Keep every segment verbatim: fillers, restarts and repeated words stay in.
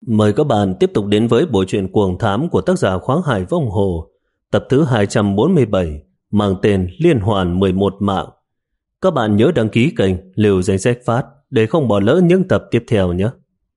Mời các bạn tiếp tục đến với bộ truyện Cuồng Thám của tác giả Khoáng Hải Vong Hồ, tập thứ hai trăm bốn mươi bảy, mang tên Liên Hoàn mười một Mạng. Các bạn nhớ đăng ký kênh Liều Danh Sách Phát để không bỏ lỡ những tập tiếp theo nhé.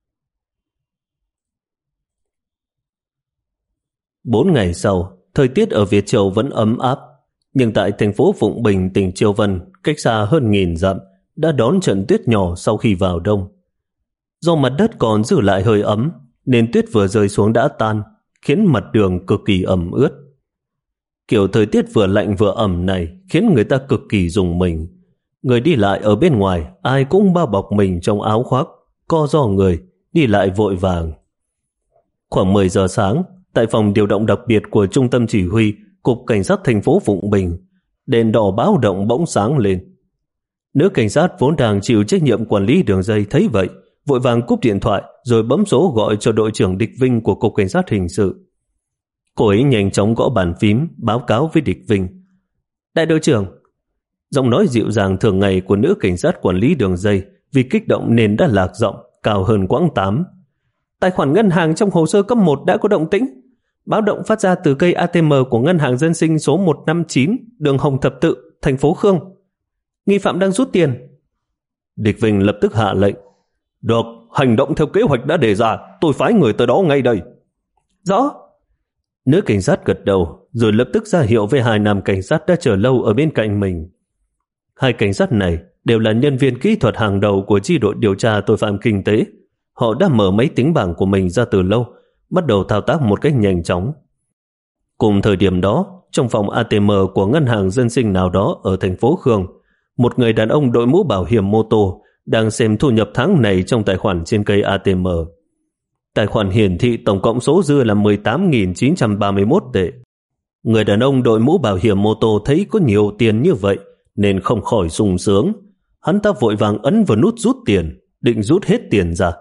Bốn ngày sau, thời tiết ở Việt Châu vẫn ấm áp, nhưng tại thành phố Phụng Bình, tỉnh Chiêu Vân, cách xa hơn nghìn dặm, đã đón trận tuyết nhỏ sau khi vào đông. Do mặt đất còn giữ lại hơi ấm, nên tuyết vừa rơi xuống đã tan, khiến mặt đường cực kỳ ẩm ướt. Kiểu thời tiết vừa lạnh vừa ẩm này khiến người ta cực kỳ rùng mình. Người đi lại ở bên ngoài, ai cũng bao bọc mình trong áo khoác, co ro người, đi lại vội vàng. Khoảng mười giờ sáng, tại phòng điều động đặc biệt của Trung tâm Chỉ huy Cục Cảnh sát thành phố Phụng Bình, đèn đỏ báo động bỗng sáng lên. Nữ cảnh sát vốn đang chịu trách nhiệm quản lý đường dây thấy vậy, vội vàng cúp điện thoại rồi bấm số gọi cho đội trưởng Địch Vinh của Cục Cảnh sát Hình sự. Cô ấy nhanh chóng gõ bàn phím báo cáo với Địch Vinh. Đại đội trưởng. Giọng nói dịu dàng thường ngày của nữ cảnh sát quản lý đường dây vì kích động nên đã lạc giọng, cao hơn quãng tám. Tài khoản ngân hàng trong hồ sơ cấp một đã có động tĩnh. Báo động phát ra từ cây a tê em của Ngân hàng Dân sinh số một năm chín, đường Hồng Thập Tự, thành phố Khương. Nghi phạm đang rút tiền. Địch Vinh lập tức hạ lệnh. Được, hành động theo kế hoạch đã đề ra, tôi phái người tới đó ngay đây. Rõ. Nữ cảnh sát gật đầu, rồi lập tức ra hiệu với hai nam cảnh sát đã chờ lâu ở bên cạnh mình. Hai cảnh sát này đều là nhân viên kỹ thuật hàng đầu của chi đội điều tra tội phạm kinh tế. Họ đã mở máy tính bảng của mình ra từ lâu, bắt đầu thao tác một cách nhanh chóng. Cùng thời điểm đó, trong phòng a tê em của Ngân hàng Dân sinh nào đó ở thành phố Khương, một người đàn ông đội mũ bảo hiểm mô tô đang xem thu nhập tháng này trong tài khoản trên cây a tê em. Tài khoản hiển thị tổng cộng số dư là mười tám nghìn chín trăm ba mươi mốt tệ. Người đàn ông đội mũ bảo hiểm mô tô thấy có nhiều tiền như vậy nên không khỏi sung sướng. Hắn ta vội vàng ấn vào nút rút tiền, định rút hết tiền ra.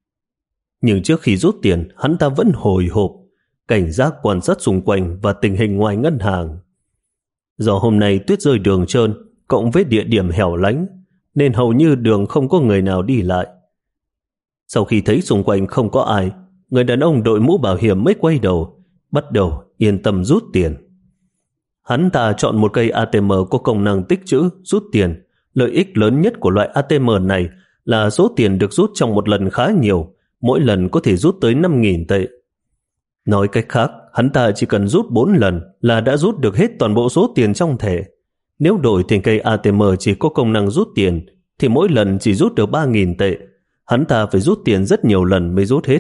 Nhưng trước khi rút tiền, hắn ta vẫn hồi hộp, cảnh giác quan sát xung quanh và tình hình ngoài ngân hàng. Do hôm nay tuyết rơi đường trơn, cộng với địa điểm hẻo lánh, nên hầu như đường không có người nào đi lại. Sau khi thấy xung quanh không có ai, người đàn ông đội mũ bảo hiểm mới quay đầu, bắt đầu yên tâm rút tiền. Hắn ta chọn một cây a tê em có công năng tích trữ rút tiền. Lợi ích lớn nhất của loại a tê em này là số tiền được rút trong một lần khá nhiều, mỗi lần có thể rút tới năm nghìn tệ. Nói cách khác, hắn ta chỉ cần rút bốn lần là đã rút được hết toàn bộ số tiền trong thẻ. Nếu đổi thành cây a tê em chỉ có công năng rút tiền, thì mỗi lần chỉ rút được ba nghìn tệ. Hắn ta phải rút tiền rất nhiều lần mới rút hết.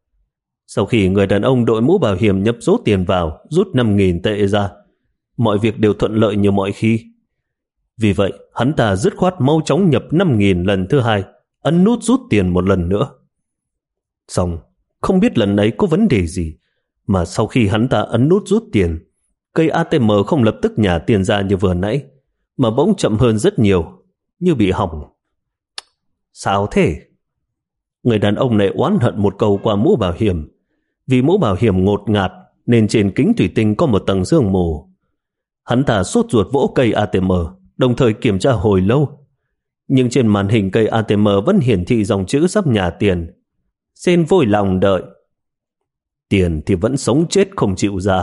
Sau khi người đàn ông đội mũ bảo hiểm nhập số tiền vào, rút năm nghìn tệ ra, mọi việc đều thuận lợi như mọi khi. Vì vậy, hắn ta dứt khoát mau chóng nhập năm nghìn lần thứ hai, ấn nút rút tiền một lần nữa. Xong, không biết lần này có vấn đề gì, mà sau khi hắn ta ấn nút rút tiền, cây a tê em không lập tức nhả tiền ra như vừa nãy, mà bỗng chậm hơn rất nhiều, như bị hỏng. Sao thế? Người đàn ông này oán hận một câu qua mũ bảo hiểm. Vì mũ bảo hiểm ngột ngạt nên trên kính thủy tinh có một tầng sương mù. Hắn ta sốt ruột vỗ cây a tê em, đồng thời kiểm tra hồi lâu. Nhưng trên màn hình cây a tê em vẫn hiển thị dòng chữ sắp nhả tiền. Xin vui lòng đợi. Tiền thì vẫn sống chết không chịu ra.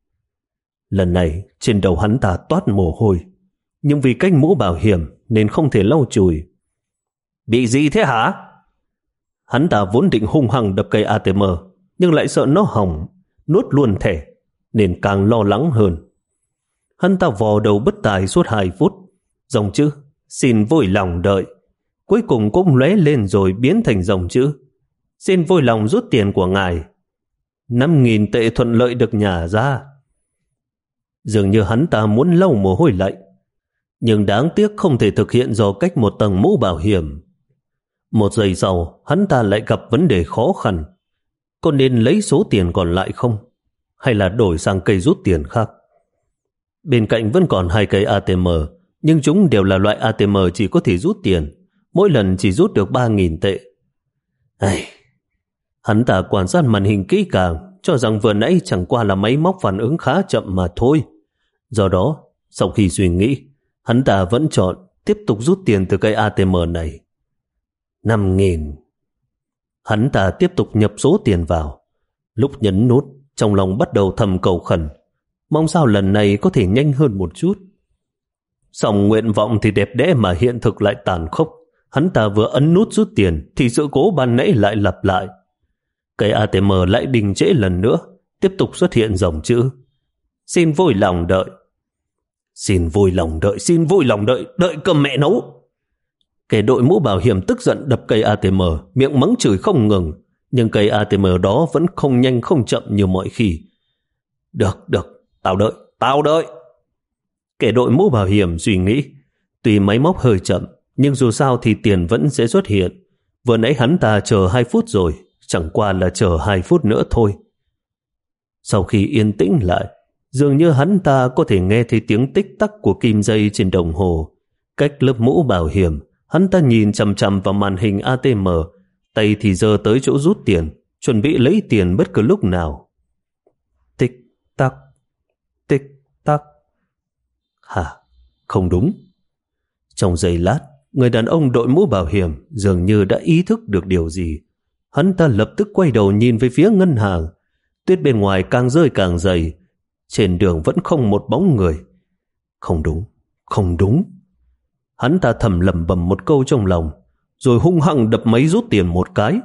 Lần này trên đầu hắn ta toát mồ hôi, nhưng vì cách mũ bảo hiểm nên không thể lau chùi. Bị gì thế hả? Hắn ta vốn định hung hăng đập cây a tê em, nhưng lại sợ nó hỏng, nuốt luôn thẻ, nên càng lo lắng hơn. Hắn ta vò đầu bất tài suốt hai phút, dòng chữ xin vui lòng đợi cuối cùng cũng lóe lên rồi biến thành dòng chữ xin vui lòng rút tiền của ngài. Năm nghìn tệ thuận lợi được nhả ra. Dường như hắn ta muốn lau mồ hôi lạnh, nhưng đáng tiếc không thể thực hiện do cách một tầng mũ bảo hiểm. Một giây sau, hắn ta lại gặp vấn đề khó khăn. Có nên lấy số tiền còn lại không? Hay là đổi sang cây rút tiền khác? Bên cạnh vẫn còn hai cây a tê em, nhưng chúng đều là loại a tê em chỉ có thể rút tiền. Mỗi lần chỉ rút được ba nghìn tệ. Ai... Hắn ta quan sát màn hình kỹ càng, cho rằng vừa nãy chẳng qua là máy móc phản ứng khá chậm mà thôi. Do đó, sau khi suy nghĩ, hắn ta vẫn chọn tiếp tục rút tiền từ cây a tê em này. Năm nghìn. Hắn ta tiếp tục nhập số tiền vào. Lúc nhấn nút, trong lòng bắt đầu thầm cầu khẩn, mong sao lần này có thể nhanh hơn một chút. Song nguyện vọng thì đẹp đẽ mà hiện thực lại tàn khốc. Hắn ta vừa ấn nút rút tiền thì sự cố ban nãy lại lặp lại. Cây a tê em lại đình trễ lần nữa, tiếp tục xuất hiện dòng chữ: xin vui lòng đợi. Xin vui lòng đợi, xin vui lòng đợi, đợi cầm mẹ nấu. Kẻ đội mũ bảo hiểm tức giận đập cây a tê em, miệng mắng chửi không ngừng, nhưng cây a tê em đó vẫn không nhanh không chậm như mọi khi. Được, được, tao đợi, tao đợi. Kẻ đội mũ bảo hiểm suy nghĩ, tuy máy móc hơi chậm, nhưng dù sao thì tiền vẫn sẽ xuất hiện. Vừa nãy hắn ta chờ hai phút rồi, chẳng qua là chờ hai phút nữa thôi. Sau khi yên tĩnh lại, dường như hắn ta có thể nghe thấy tiếng tích tắc của kim dây trên đồng hồ. Cách lớp mũ bảo hiểm, hắn ta nhìn chằm chằm vào màn hình a tê em, tay thì giơ tới chỗ rút tiền, chuẩn bị lấy tiền bất cứ lúc nào. Tích tắc, tích tắc. Hả? Không đúng. Trong giây lát, người đàn ông đội mũ bảo hiểm dường như đã ý thức được điều gì. Hắn ta lập tức quay đầu nhìn về phía ngân hàng. Tuyết bên ngoài càng rơi càng dày. Trên đường vẫn không một bóng người. Không đúng, không đúng. Hắn ta thầm lẩm bẩm một câu trong lòng, rồi hung hăng đập máy rút tiền một cái.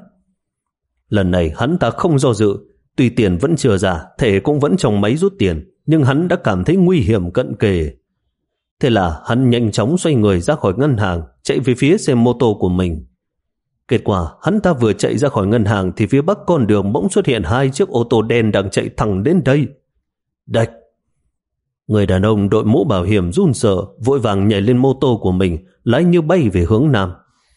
Lần này hắn ta không do dự. Tuy tiền vẫn chưa ra, thể cũng vẫn trong máy rút tiền, nhưng hắn đã cảm thấy nguy hiểm cận kề. Thế là hắn nhanh chóng xoay người ra khỏi ngân hàng, chạy về phía xe mô tô của mình. Kết quả hắn ta vừa chạy ra khỏi ngân hàng thì phía bắc con đường bỗng xuất hiện hai chiếc ô tô đen đang chạy thẳng đến đây. Đạch! Người đàn ông đội mũ bảo hiểm run sợ, vội vàng nhảy lên mô tô của mình, lái như bay về hướng nam.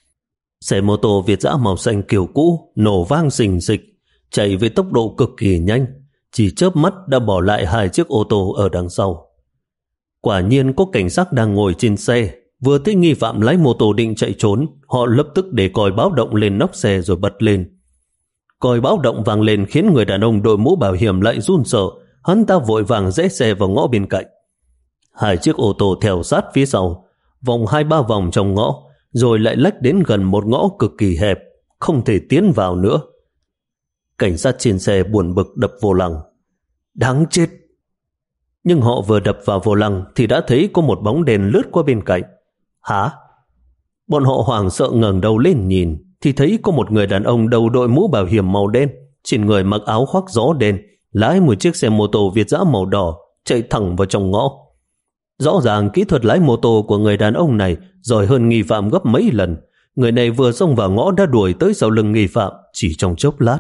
Xe mô tô Việt dã màu xanh kiểu cũ nổ vang xình xịch, chạy với tốc độ cực kỳ nhanh, chỉ chớp mắt đã bỏ lại hai chiếc ô tô ở đằng sau. Quả nhiên có cảnh sát đang ngồi trên xe, vừa thấy nghi phạm lái mô tô định chạy trốn, họ lập tức để còi báo động lên nóc xe rồi bật lên. Còi báo động vang lên khiến người đàn ông đội mũ bảo hiểm lại run sợ, hắn ta vội vàng rẽ xe vào ngõ bên cạnh. Hai chiếc ô tô theo sát phía sau, vòng hai ba vòng trong ngõ, rồi lại lách đến gần một ngõ cực kỳ hẹp, không thể tiến vào nữa. Cảnh sát trên xe buồn bực đập vô lăng. Đáng chết! Nhưng họ vừa đập vào vô lăng thì đã thấy có một bóng đèn lướt qua bên cạnh. Hả? Bọn họ hoảng sợ ngẩng đầu lên nhìn thì thấy có một người đàn ông đầu đội mũ bảo hiểm màu đen, trên người mặc áo khoác gió đen, lái một chiếc xe mô tô Việt dã màu đỏ chạy thẳng vào trong ngõ. Rõ ràng kỹ thuật lái mô tô của người đàn ông này giỏi hơn nghi phạm gấp mấy lần. Người này vừa xông vào ngõ đã đuổi tới sau lưng nghi phạm chỉ trong chốc lát.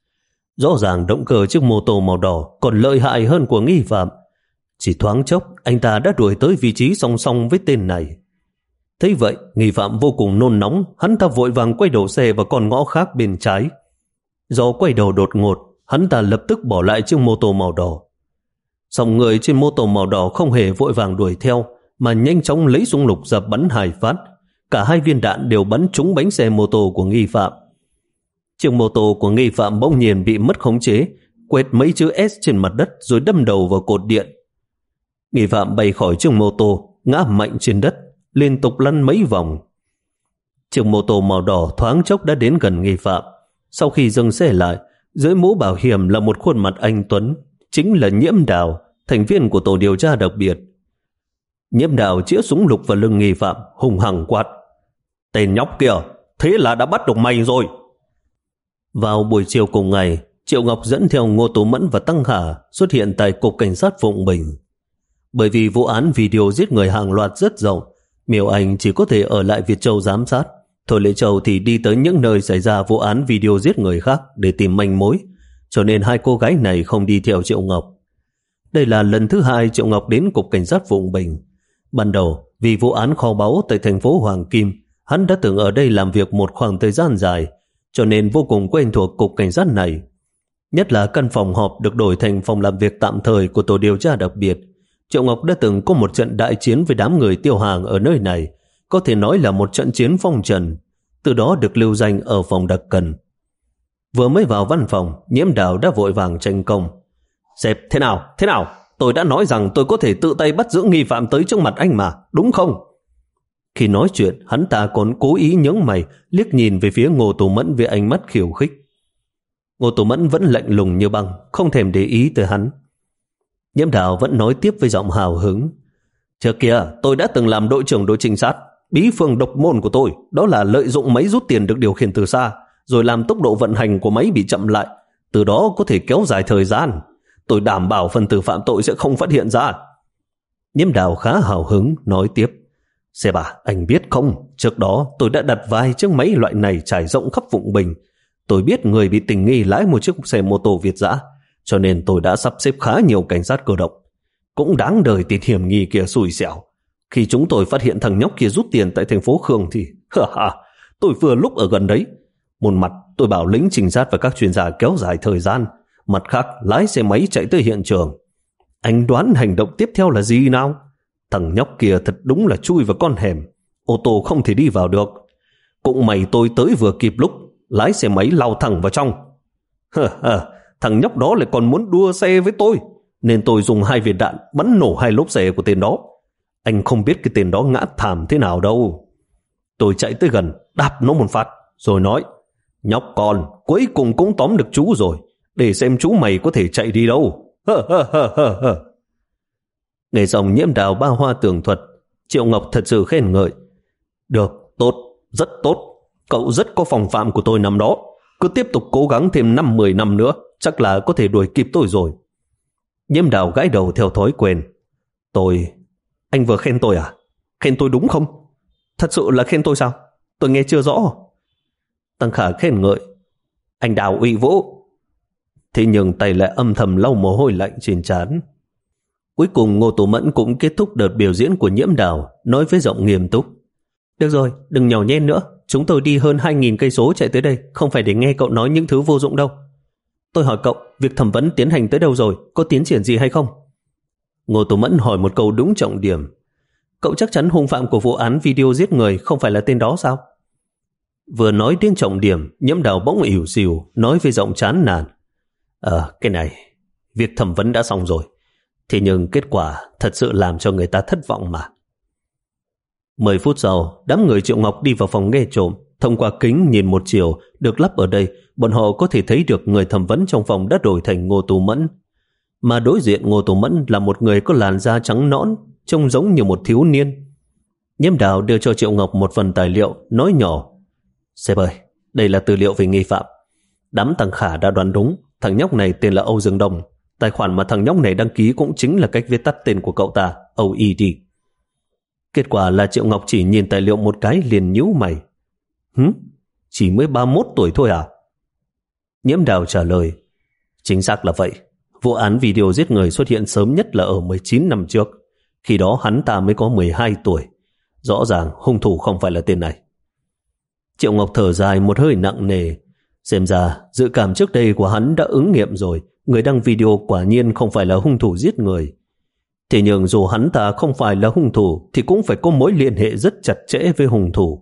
Rõ ràng động cơ chiếc mô tô màu đỏ còn lợi hại hơn của nghi phạm. Chỉ thoáng chốc anh ta đã đuổi tới vị trí song song với tên này. Thấy vậy, nghi phạm vô cùng nôn nóng, hắn ta vội vàng quay đầu xe vào con ngõ khác bên trái. Do quay đầu đột ngột, hắn ta lập tức bỏ lại chiếc mô tô màu đỏ. Song người trên mô tô màu đỏ không hề vội vàng đuổi theo, mà nhanh chóng lấy súng lục ra bắn hai phát. Cả hai viên đạn đều bắn trúng bánh xe mô tô của nghi phạm. Chiếc mô tô của nghi phạm bỗng nhiên bị mất khống chế, quẹt mấy chữ S trên mặt đất rồi đâm đầu vào cột điện. Nghi phạm bay khỏi chiếc mô tô, ngã mạnh trên đất, liên tục lăn mấy vòng. Chiếc mô tô màu đỏ thoáng chốc đã đến gần nghi phạm. Sau khi dừng xe lại, dưới mũ bảo hiểm là một khuôn mặt anh tuấn, chính là Nhiễm Đào, thành viên của tổ điều tra đặc biệt. Nhiễm Đào chĩa súng lục vào lưng nghi phạm, hùng hăng quát: Tên nhóc kia, thế là đã bắt được mày rồi. Vào buổi chiều cùng ngày, Triệu Ngọc dẫn theo Ngô Tú Mẫn và Tăng Khả xuất hiện tại Cục Cảnh sát Phụng Bình. Bởi vì vụ án video giết người hàng loạt rất rộng, Miêu Anh chỉ có thể ở lại Việt Châu giám sát. Thôi Lệ Châu thì đi tới những nơi xảy ra vụ án video giết người khác để tìm manh mối, cho nên hai cô gái này không đi theo Triệu Ngọc. Đây là lần thứ hai Triệu Ngọc đến Cục Cảnh sát Phụng Bình. Ban đầu, vì vụ án kho báu tại thành phố Hoàng Kim, hắn đã từng ở đây làm việc một khoảng thời gian dài, cho nên vô cùng quen thuộc Cục Cảnh sát này. Nhất là căn phòng họp được đổi thành phòng làm việc tạm thời của tổ điều tra đặc biệt. Triệu Ngọc đã từng có một trận đại chiến với đám người tiêu hàng ở nơi này, có thể nói là một trận chiến phong trần, từ đó được lưu danh ở phòng đặc cần. Vừa mới vào văn phòng, Nhiễm Đào đã vội vàng tranh công. Sếp, thế nào, thế nào? Tôi đã nói rằng tôi có thể tự tay bắt giữ nghi phạm tới trước mặt anh mà, đúng không? Khi nói chuyện, hắn ta còn cố ý nhướng mày, liếc nhìn về phía Ngô Tú Mẫn với ánh mắt khiêu khích. Ngô Tú Mẫn vẫn lạnh lùng như băng, không thèm để ý tới hắn. Nhiễm Đào vẫn nói tiếp với giọng hào hứng. Trước kia, tôi đã từng làm đội trưởng đội trinh sát. Bí phương độc môn của tôi đó là lợi dụng máy rút tiền được điều khiển từ xa, rồi làm tốc độ vận hành của máy bị chậm lại, từ đó có thể kéo dài thời gian. Tôi đảm bảo phần tử phạm tội sẽ không phát hiện ra. Nhiễm Đào khá hào hứng nói tiếp. Xe bà, anh biết không, trước đó tôi đã đặt vài chiếc máy loại này trải rộng khắp Phụng Bình. Tôi biết người bị tình nghi lái một chiếc xe mô tô Việt dã, cho nên tôi đã sắp xếp khá nhiều cảnh sát cơ động. Cũng đáng đời tên hiểm nghi kia xui xẻo. Khi chúng tôi phát hiện thằng nhóc kia rút tiền tại thành phố Khương thì ha ha, tôi vừa lúc ở gần đấy. Một mặt tôi bảo lính trinh sát và các chuyên gia kéo dài thời gian, mặt khác lái xe máy chạy tới hiện trường. Anh đoán hành động tiếp theo là gì nào? Thằng nhóc kia thật đúng là chui vào con hẻm, ô tô không thể đi vào được. Cũng may tôi tới vừa kịp lúc, lái xe máy lao thẳng vào trong. Hờ hờ, thằng nhóc đó lại còn muốn đua xe với tôi, nên tôi dùng hai viên đạn bắn nổ hai lốp xe của tên đó. Anh không biết cái tên đó ngã thảm thế nào đâu. Tôi chạy tới gần, đạp nó một phát, rồi nói, nhóc con, cuối cùng cũng tóm được chú rồi, để xem chú mày có thể chạy đi đâu. Hờ hờ hờ hờ hờ. Nghe dòng Nhiễm Đào ba hoa tường thuật, Triệu Ngọc thật sự khen ngợi. Được, tốt, rất tốt. Cậu rất có phong phạm của tôi năm đó. Cứ tiếp tục cố gắng thêm năm mười năm nữa, chắc là có thể đuổi kịp tôi rồi. Nhiễm Đào gãi đầu theo thói quen. Tôi... Anh vừa khen tôi à? Khen tôi đúng không? Thật sự là khen tôi sao? Tôi nghe chưa rõ. Tăng Khả khen ngợi. Anh Đào uy vũ. Thế nhưng tay lại âm thầm lau mồ hôi lạnh trên trán. Cuối cùng Ngô Tú Mẫn cũng kết thúc đợt biểu diễn của Nhiễm Đào, nói với giọng nghiêm túc. Được rồi, đừng nhỏ nhen nữa. Chúng tôi đi hơn hai nghìn cây số chạy tới đây, không phải để nghe cậu nói những thứ vô dụng đâu. Tôi hỏi cậu, việc thẩm vấn tiến hành tới đâu rồi? Có tiến triển gì hay không? Ngô Tú Mẫn hỏi một câu đúng trọng điểm. Cậu chắc chắn hung phạm của vụ án video giết người không phải là tên đó sao? Vừa nói đến trọng điểm, Nhiễm Đào bỗng ỉu xìu, nói với giọng chán nản. Ờ, cái này, việc thẩm vấn đã xong rồi. Thế nhưng kết quả thật sự làm cho người ta thất vọng mà. Mười phút sau, đám người Triệu Ngọc đi vào phòng nghe trộm. Thông qua kính nhìn một chiều được lắp ở đây, bọn họ có thể thấy được người thẩm vấn trong phòng đã đổi thành Ngô Tú Mẫn. Mà đối diện Ngô Tú Mẫn là một người có làn da trắng nõn, trông giống như một thiếu niên. Nhiễm Đào đưa cho Triệu Ngọc một phần tài liệu, nói nhỏ. Sếp ơi, đây là tư liệu về nghi phạm. Đám Tăng Khả đã đoán đúng, thằng nhóc này tên là Âu Dương Đông. Tài khoản mà thằng nhóc này đăng ký cũng chính là cách viết tắt tên của cậu ta, o e đê. Kết quả là Triệu Ngọc chỉ nhìn tài liệu một cái liền nhíu mày. Hứ? Chỉ mới ba mươi mốt tuổi thôi à? Nhiễm Đào trả lời. Chính xác là vậy. Vụ án video giết người xuất hiện sớm nhất là ở mười chín năm trước. Khi đó hắn ta mới có mười hai tuổi. Rõ ràng hung thủ không phải là tên này. Triệu Ngọc thở dài một hơi nặng nề. Xem ra dự cảm trước đây của hắn đã ứng nghiệm rồi. Người đăng video quả nhiên không phải là hung thủ giết người. Thế nhưng dù hắn ta không phải là hung thủ thì cũng phải có mối liên hệ rất chặt chẽ với hung thủ.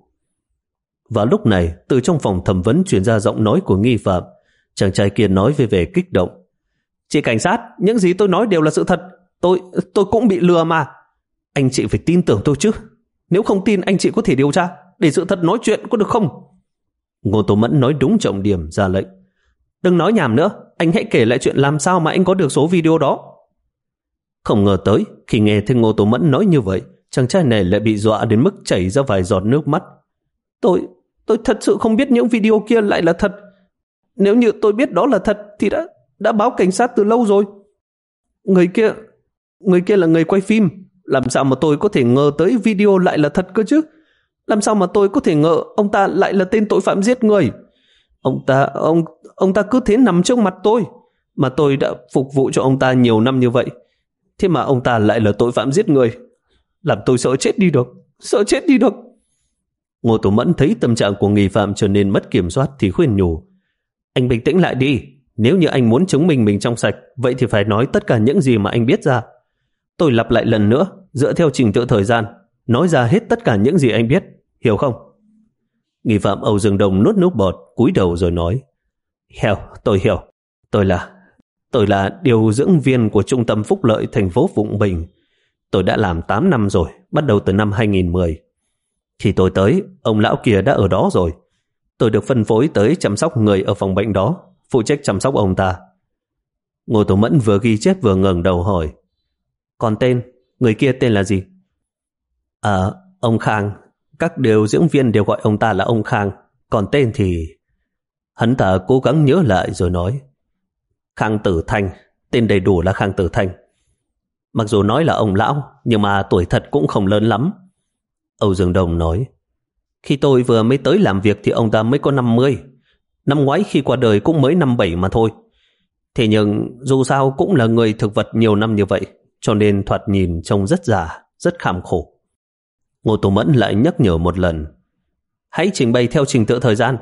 Và lúc này, từ trong phòng thẩm vấn truyền ra giọng nói của nghi phạm. Chàng trai kia nói về vẻ kích động. Chị cảnh sát, những gì tôi nói đều là sự thật. Tôi tôi cũng bị lừa mà. Anh chị phải tin tưởng tôi chứ. Nếu không tin anh chị có thể điều tra, để sự thật nói chuyện có được không? Ngô Tú Mẫn nói đúng trọng điểm, ra lệnh. Đừng nói nhảm nữa, anh hãy kể lại chuyện làm sao mà anh có được số video đó. Không ngờ tới, khi nghe thấy Ngô Tú Mẫn nói như vậy, chàng trai này lại bị dọa đến mức chảy ra vài giọt nước mắt. Tôi, tôi thật sự không biết những video kia lại là thật. Nếu như tôi biết đó là thật thì đã, đã báo cảnh sát từ lâu rồi. Người kia, người kia là người quay phim. Làm sao mà tôi có thể ngờ tới video lại là thật cơ chứ? Làm sao mà tôi có thể ngờ ông ta lại là tên tội phạm giết người? Ông ta, ông, ông ta cứ thế nằm trước mặt tôi, mà tôi đã phục vụ cho ông ta nhiều năm như vậy. Thế mà ông ta lại là tội phạm giết người. Làm tôi sợ chết đi được, sợ chết đi được. Ngô Tú Mẫn thấy tâm trạng của nghi phạm trở nên mất kiểm soát thì khuyên nhủ. Anh bình tĩnh lại đi. Nếu như anh muốn chứng minh mình trong sạch, vậy thì phải nói tất cả những gì mà anh biết ra. Tôi lặp lại lần nữa, dựa theo trình tự thời gian, nói ra hết tất cả những gì anh biết, hiểu không? Nghi phạm Âu Dương Đông nuốt nước bọt, cúi đầu rồi nói. Hiểu, tôi hiểu. Tôi là... Tôi là điều dưỡng viên của Trung tâm Phúc Lợi thành phố Phụng Bình. Tôi đã làm tám năm rồi, bắt đầu từ năm hai nghìn mười. Khi tôi tới, ông lão kia đã ở đó rồi. Tôi được phân phối tới chăm sóc người ở phòng bệnh đó, phụ trách chăm sóc ông ta. Ngô Tổ Mẫn vừa ghi chép vừa ngẩng đầu hỏi, còn tên, người kia tên là gì? À, ông Khang. Các điều dưỡng viên đều gọi ông ta là ông Khang. Còn tên thì... Hắn ta cố gắng nhớ lại rồi nói, Khang Tử Thanh. Tên đầy đủ là Khang Tử Thanh. Mặc dù nói là ông lão, nhưng mà tuổi thật cũng không lớn lắm. Âu Dương Đồng nói, khi tôi vừa mới tới làm việc thì ông ta mới có năm mươi. Năm ngoái khi qua đời cũng mới năm bảy mà thôi. Thế nhưng dù sao cũng là người thực vật nhiều năm như vậy, cho nên thoạt nhìn trông rất già, rất kham khổ. Ngô Tổ Mẫn lại nhắc nhở một lần, hãy trình bày theo trình tự thời gian.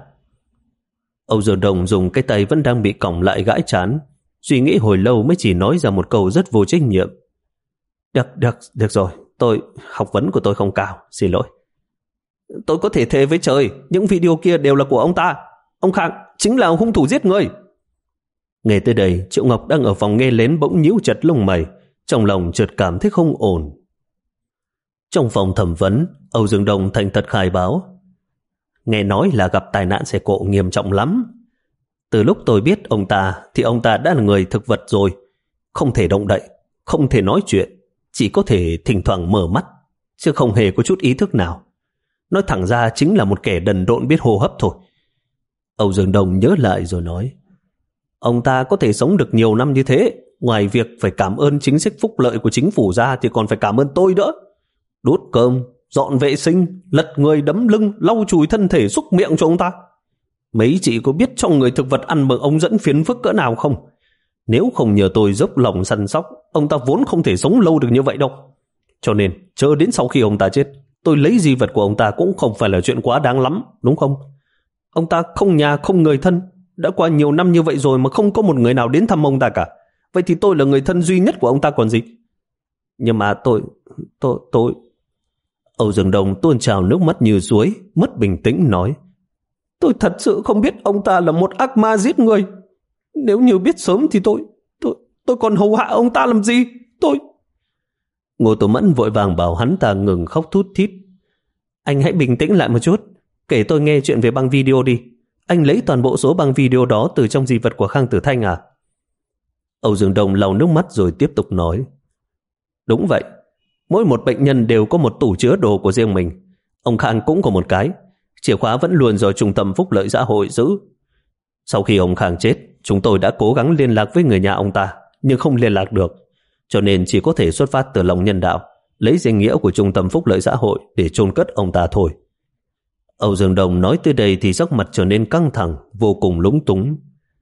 Âu Dương Đồng dùng cái tay vẫn đang bị còng lại gãi trán, suy nghĩ hồi lâu mới chỉ nói ra một câu rất vô trách nhiệm. Được, được, được rồi, tôi, học vấn của tôi không cao, xin lỗi. Tôi có thể thề với trời, những video kia đều là của ông ta. Ông Khang chính là hung thủ giết người. Nghe tới đây, Triệu Ngọc đang ở phòng nghe lén bỗng nhíu chặt lông mày, trong lòng chợt cảm thấy không ổn. Trong phòng thẩm vấn, Âu Dương Đồng thành thật khai báo, nghe nói là gặp tai nạn xe cộ nghiêm trọng lắm. Từ lúc tôi biết ông ta thì ông ta đã là người thực vật rồi, không thể động đậy, không thể nói chuyện, chỉ có thể thỉnh thoảng mở mắt, chứ không hề có chút ý thức nào. Nói thẳng ra chính là một kẻ đần độn biết hô hấp thôi. Âu Dương Đồng nhớ lại rồi nói, ông ta có thể sống được nhiều năm như thế, ngoài việc phải cảm ơn chính sách phúc lợi của chính phủ ra thì còn phải cảm ơn tôi nữa. Đút cơm, dọn vệ sinh, lật người đấm lưng, lau chùi thân thể, xúc miệng cho ông ta. Mấy chị có biết trong người thực vật ăn bờ ống dẫn phiền phức cỡ nào không? Nếu không nhờ tôi dốc lòng săn sóc, ông ta vốn không thể sống lâu được như vậy đâu. Cho nên, chờ đến sau khi ông ta chết, tôi lấy di vật của ông ta cũng không phải là chuyện quá đáng lắm, đúng không? Ông ta không nhà, không người thân, đã qua nhiều năm như vậy rồi mà không có một người nào đến thăm ông ta cả. Vậy thì tôi là người thân duy nhất của ông ta còn gì. Nhưng mà tôi, tôi, tôi... Âu Dương Đồng tuôn trào nước mắt như suối, mất bình tĩnh nói, tôi thật sự không biết ông ta là một ác ma giết người. Nếu như biết sớm thì tôi, tôi, tôi còn hầu hạ ông ta làm gì? Tôi... Ngô Tổ Mẫn vội vàng bảo hắn ta ngừng khóc thút thít. Anh hãy bình tĩnh lại một chút, kể tôi nghe chuyện về băng video đi. Anh lấy toàn bộ số băng video đó từ trong di vật của Khang Tử Thanh à? Âu Dương Đồng lau nước mắt rồi tiếp tục nói, đúng vậy. Mỗi một bệnh nhân đều có một tủ chứa đồ của riêng mình. Ông Khang cũng có một cái. Chìa khóa vẫn luôn do Trung tâm Phúc lợi xã hội giữ. Sau khi ông Khang chết, chúng tôi đã cố gắng liên lạc với người nhà ông ta, nhưng không liên lạc được. Cho nên chỉ có thể xuất phát từ lòng nhân đạo, lấy danh nghĩa của Trung tâm Phúc lợi xã hội để chôn cất ông ta thôi. Âu Dương Đồng nói tới đây thì sắc mặt trở nên căng thẳng, vô cùng lúng túng.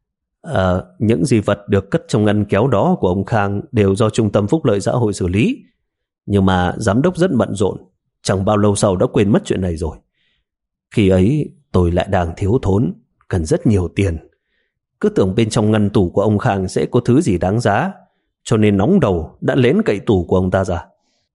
À, những di vật được cất trong ngăn kéo đó của ông Khang đều do Trung tâm Phúc lợi xã hội xử lý. Nhưng mà giám đốc rất bận rộn, chẳng bao lâu sau đã quên mất chuyện này rồi. Khi ấy tôi lại đang thiếu thốn, cần rất nhiều tiền. Cứ tưởng bên trong ngăn tủ của ông Khang sẽ có thứ gì đáng giá, cho nên nóng đầu đã lén cậy tủ của ông ta ra.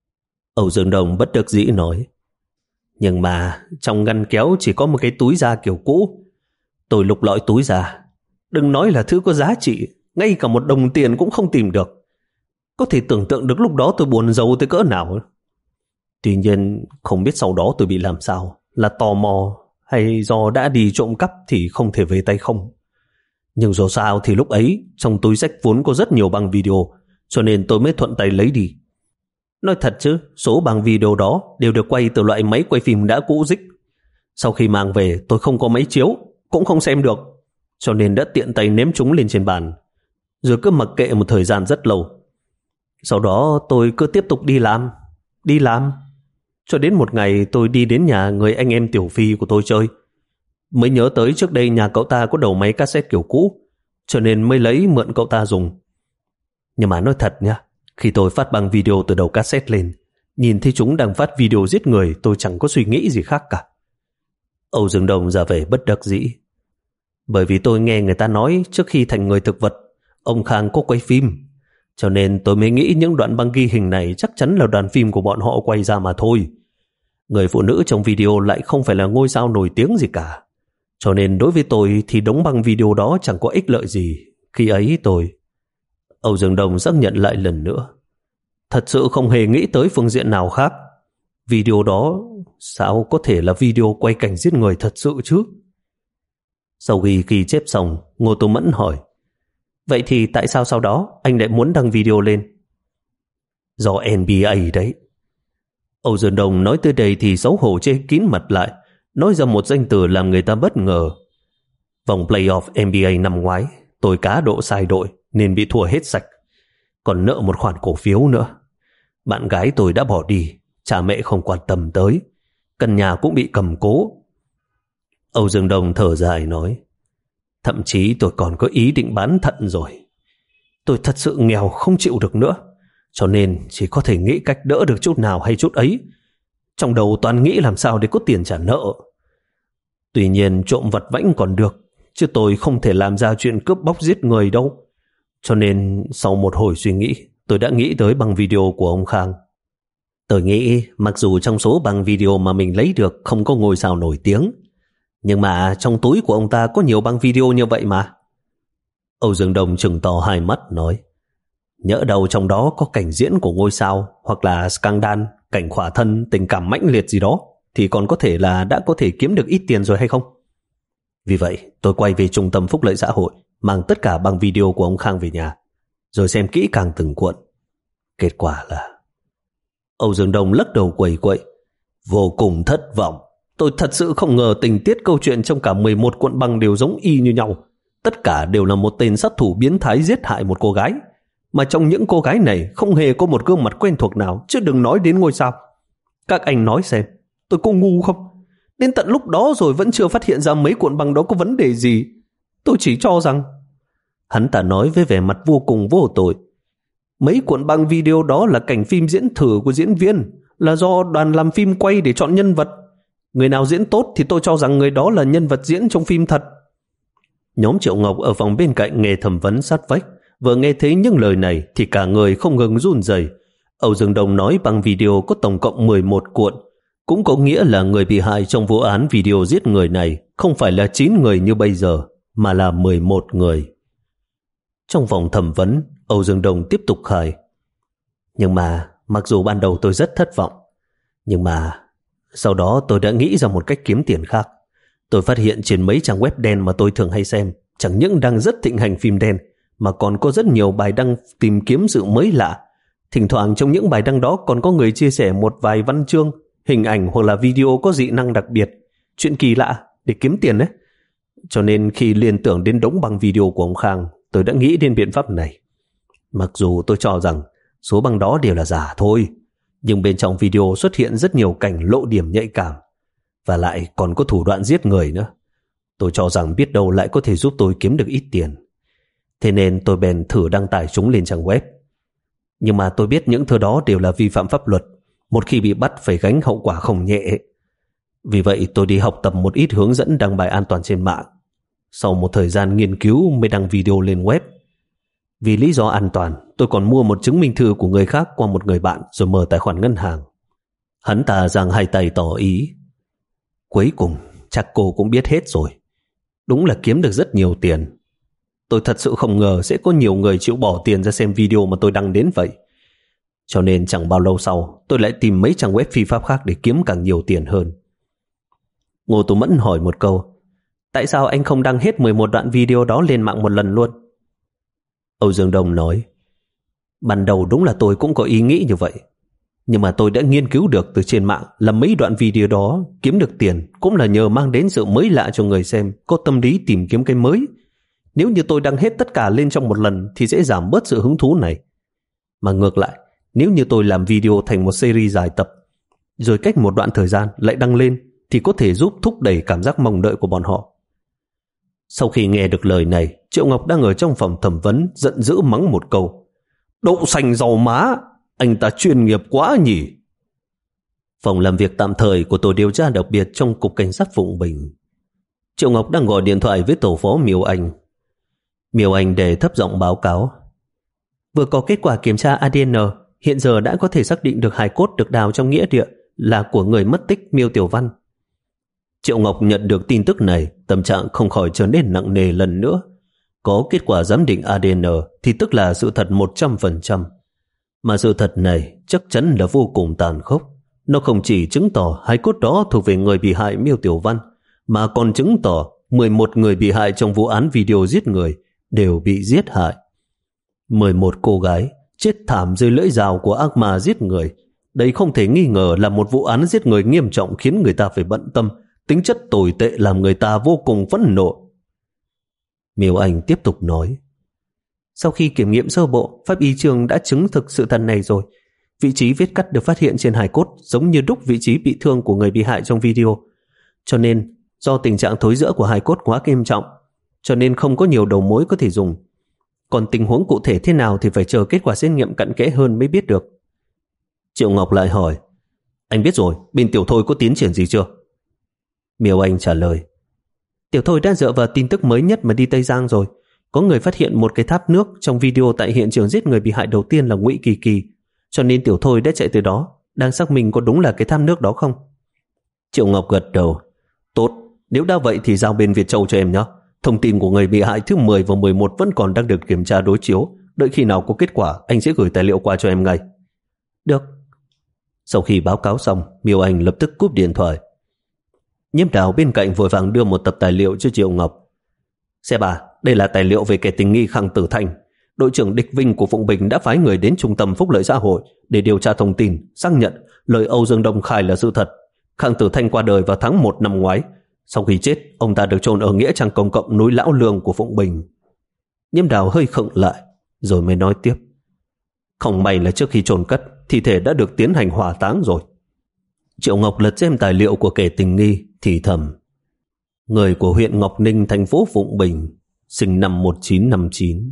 Âu Dương Đồng bất đắc dĩ nói, nhưng mà trong ngăn kéo chỉ có một cái túi da kiểu cũ. Tôi lục lọi túi da, đừng nói là thứ có giá trị, ngay cả một đồng tiền cũng không tìm được. Có thể tưởng tượng được lúc đó tôi buồn rầu tới cỡ nào. Tuy nhiên không biết sau đó tôi bị làm sao, là tò mò hay do đã đi trộm cắp thì không thể về tay không. Nhưng dù sao thì lúc ấy trong túi xách vốn có rất nhiều băng video, cho nên tôi mới thuận tay lấy đi. Nói thật chứ, số băng video đó đều được quay từ loại máy quay phim đã cũ rích. Sau khi mang về tôi không có máy chiếu, cũng không xem được, cho nên đã tiện tay ném chúng lên trên bàn, rồi cứ mặc kệ một thời gian rất lâu. Sau đó tôi cứ tiếp tục đi làm, đi làm, cho đến một ngày tôi đi đến nhà người anh em Tiểu Phi của tôi chơi. Mới nhớ tới trước đây nhà cậu ta có đầu máy cassette kiểu cũ, cho nên mới lấy mượn cậu ta dùng. Nhưng mà nói thật nha, khi tôi phát băng video từ đầu cassette lên, nhìn thấy chúng đang phát video giết người, tôi chẳng có suy nghĩ gì khác cả. Âu Dương Đồng ra vẻ bất đắc dĩ. Bởi vì tôi nghe người ta nói trước khi thành người thực vật, ông Khang có quay phim, cho nên tôi mới nghĩ những đoạn băng ghi hình này chắc chắn là đoàn phim của bọn họ quay ra mà thôi. Người phụ nữ trong video lại không phải là ngôi sao nổi tiếng gì cả, cho nên đối với tôi thì đống băng video đó chẳng có ích lợi gì. Khi ấy tôi... Âu Dương Đồng xác nhận lại lần nữa, thật sự không hề nghĩ tới phương diện nào khác. Video đó sao có thể là video quay cảnh giết người thật sự chứ? Sau khi ghi chép xong, Ngô Tô Mẫn hỏi, vậy thì tại sao sau đó anh lại muốn đăng video lên? Do en bê a đấy. Âu Dương Đông nói tới đây thì xấu hổ che kín mặt lại, nói ra một danh từ làm người ta bất ngờ. Vòng playoff en bê a năm ngoái, tôi cá độ sai đội nên bị thua hết sạch, còn nợ một khoản cổ phiếu nữa. Bạn gái tôi đã bỏ đi, cha mẹ không quan tâm tới, căn nhà cũng bị cầm cố. Âu Dương Đông thở dài nói, thậm chí tôi còn có ý định bán thận rồi. Tôi thật sự nghèo không chịu được nữa, cho nên chỉ có thể nghĩ cách đỡ được chút nào hay chút ấy. Trong đầu toàn nghĩ làm sao để có tiền trả nợ. Tuy nhiên trộm vặt vãnh còn được, chứ tôi không thể làm ra chuyện cướp bóc giết người đâu. Cho nên sau một hồi suy nghĩ, tôi đã nghĩ tới băng video của ông Khang. Tôi nghĩ mặc dù trong số băng video mà mình lấy được không có ngôi sao nổi tiếng, nhưng mà trong túi của ông ta có nhiều băng video như vậy mà. Âu Dương Đông trừng to hai mắt nói, nhỡ đâu trong đó có cảnh diễn của ngôi sao, hoặc là scandal, cảnh khỏa thân, tình cảm mãnh liệt gì đó, thì còn có thể là đã có thể kiếm được ít tiền rồi hay không? Vì vậy tôi quay về trung tâm phúc lợi xã hội, mang tất cả băng video của ông Khang về nhà, rồi xem kỹ càng từng cuộn. Kết quả là... Âu Dương Đông lắc đầu quẩy quậy, vô cùng thất vọng. Tôi thật sự không ngờ tình tiết câu chuyện trong cả mười một cuộn băng đều giống y như nhau. Tất cả đều là một tên sát thủ biến thái giết hại một cô gái, mà trong những cô gái này không hề có một gương mặt quen thuộc nào, chứ đừng nói đến ngôi sao. Các anh nói xem, tôi có ngu không? Đến tận lúc đó rồi vẫn chưa phát hiện ra mấy cuộn băng đó có vấn đề gì. Tôi chỉ cho rằng... Hắn ta nói với vẻ mặt vô cùng vô tội, mấy cuộn băng video đó là cảnh phim diễn thử của diễn viên, là do đoàn làm phim quay để chọn nhân vật. Người nào diễn tốt thì tôi cho rằng người đó là nhân vật diễn trong phim thật. Nhóm Triệu Ngọc ở phòng bên cạnh nghe thẩm vấn sát vách, vừa nghe thấy những lời này thì cả người không ngừng run rẩy. Âu Dương Đông nói băng video có tổng cộng mười một cuộn, cũng có nghĩa là người bị hại trong vụ án video giết người này không phải là chín người như bây giờ, mà là mười một người. Trong vòng thẩm vấn, Âu Dương Đông tiếp tục khai, nhưng mà mặc dù ban đầu tôi rất thất vọng, nhưng mà sau đó tôi đã nghĩ ra một cách kiếm tiền khác. Tôi phát hiện trên mấy trang web đen mà tôi thường hay xem, chẳng những đang rất thịnh hành phim đen, mà còn có rất nhiều bài đăng tìm kiếm sự mới lạ. Thỉnh thoảng trong những bài đăng đó còn có người chia sẻ một vài văn chương, hình ảnh hoặc là video có dị năng đặc biệt, chuyện kỳ lạ để kiếm tiền đấy. Cho nên khi liên tưởng đến đống băng video của ông Khang, tôi đã nghĩ đến biện pháp này. Mặc dù tôi cho rằng số băng đó đều là giả thôi, nhưng bên trong video xuất hiện rất nhiều cảnh lộ điểm nhạy cảm, và lại còn có thủ đoạn giết người nữa. Tôi cho rằng biết đâu lại có thể giúp tôi kiếm được ít tiền. Thế nên tôi bèn thử đăng tải chúng lên trang web. Nhưng mà tôi biết những thứ đó đều là vi phạm pháp luật, một khi bị bắt phải gánh hậu quả không nhẹ. Vì vậy tôi đi học tập một ít hướng dẫn đăng bài an toàn trên mạng. Sau một thời gian nghiên cứu mới đăng video lên web. Vì lý do an toàn, tôi còn mua một chứng minh thư của người khác qua một người bạn rồi mở tài khoản ngân hàng. Hắn ta giang hai tay tỏ ý, cuối cùng chắc cô cũng biết hết rồi. Đúng là kiếm được rất nhiều tiền. Tôi thật sự không ngờ sẽ có nhiều người chịu bỏ tiền ra xem video mà tôi đăng đến vậy. Cho nên chẳng bao lâu sau, tôi lại tìm mấy trang web phi pháp khác để kiếm càng nhiều tiền hơn. Ngô Tú Mẫn hỏi một câu, tại sao anh không đăng hết mười một đoạn video đó lên mạng một lần luôn? Âu Dương Đông nói, ban đầu đúng là tôi cũng có ý nghĩ như vậy, nhưng mà tôi đã nghiên cứu được từ trên mạng là mấy đoạn video đó kiếm được tiền cũng là nhờ mang đến sự mới lạ cho người xem, có tâm lý tìm kiếm cái mới. Nếu như tôi đăng hết tất cả lên trong một lần thì sẽ giảm bớt sự hứng thú này. Mà ngược lại, nếu như tôi làm video thành một series dài tập, rồi cách một đoạn thời gian lại đăng lên, thì có thể giúp thúc đẩy cảm giác mong đợi của bọn họ. Sau khi nghe được lời này, Triệu Ngọc đang ở trong phòng thẩm vấn giận dữ mắng một câu, đậu xanh rau má, anh ta chuyên nghiệp quá nhỉ. Phòng làm việc tạm thời của tổ điều tra đặc biệt trong Cục Cảnh sát Phụng Bình. Triệu Ngọc đang gọi điện thoại với tổ phó Miêu Anh. Miêu Anh để thấp giọng báo cáo, vừa có kết quả kiểm tra a đê en, hiện giờ đã có thể xác định được hài cốt được đào trong nghĩa địa là của người mất tích Miêu Tiểu Văn. Triệu Ngọc nhận được tin tức này, tâm trạng không khỏi trở nên nặng nề lần nữa. Có kết quả giám định a đê en thì tức là sự thật một trăm phần trăm. Mà sự thật này chắc chắn là vô cùng tàn khốc, Nó không chỉ chứng tỏ hài cốt đó thuộc về người bị hại Miêu Tiểu Văn, mà còn chứng tỏ mười một người bị hại trong vụ án video giết người đều bị giết hại. mười một cô gái chết thảm dưới lưỡi dao của ác ma giết người. Đây không thể nghi ngờ là một vụ án giết người nghiêm trọng, khiến người ta phải bận tâm, tính chất tồi tệ làm người ta vô cùng phẫn nộ. Miêu Anh tiếp tục nói: Sau khi kiểm nghiệm sơ bộ, pháp y trường đã chứng thực sự thật này rồi. Vị trí vết cắt được phát hiện trên hài cốt giống như đúc vị trí bị thương của người bị hại trong video. Cho nên, do tình trạng thối rữa của hài cốt quá nghiêm trọng, cho nên không có nhiều đầu mối có thể dùng. Còn tình huống cụ thể thế nào thì phải chờ kết quả xét nghiệm cặn kẽ hơn mới biết được. Triệu Ngọc lại hỏi: Anh biết rồi, bên Tiểu Thôi có tiến triển gì chưa? Miêu Anh trả lời: Tiểu Thôi đã dựa vào tin tức mới nhất mà đi Tây Giang rồi. Có người phát hiện một cái tháp nước trong video tại hiện trường giết người bị hại đầu tiên là Ngụy Kỳ Kỳ, cho nên Tiểu Thôi đã chạy tới đó, đang xác minh có đúng là cái tháp nước đó không. Triệu Ngọc gật đầu: Tốt, nếu đã vậy thì giao bên Việt Châu cho em nhé. Thông tin của người bị hại thứ mười và mười một vẫn còn đang được kiểm tra đối chiếu. Đợi khi nào có kết quả, anh sẽ gửi tài liệu qua cho em ngay. Được. Sau khi báo cáo xong, Miêu Anh lập tức cúp điện thoại. Nhiếp Đào bên cạnh vội vàng đưa một tập tài liệu cho Triệu Ngọc. Xe bà, đây là tài liệu về kẻ tình nghi Khang Tử Thanh. Đội trưởng Địch Vinh của Phụng Bình đã phái người đến Trung tâm Phúc lợi xã hội để điều tra thông tin, xác nhận lời Âu Dương Đông khai là sự thật. Khang Tử Thanh qua đời vào tháng một năm ngoái. Sau khi chết, ông ta được chôn ở nghĩa trang công cộng núi Lão Lương của Phụng Bình. Nhiếp Đào hơi khựng lại, rồi mới nói tiếp: Không may là trước khi chôn cất, thi thể đã được tiến hành hỏa táng rồi. Triệu Ngọc lật xem tài liệu của kẻ tình nghi thì thầm: Người của huyện Ngọc Ninh, thành phố Phụng Bình, sinh năm một nghìn chín trăm năm mươi chín.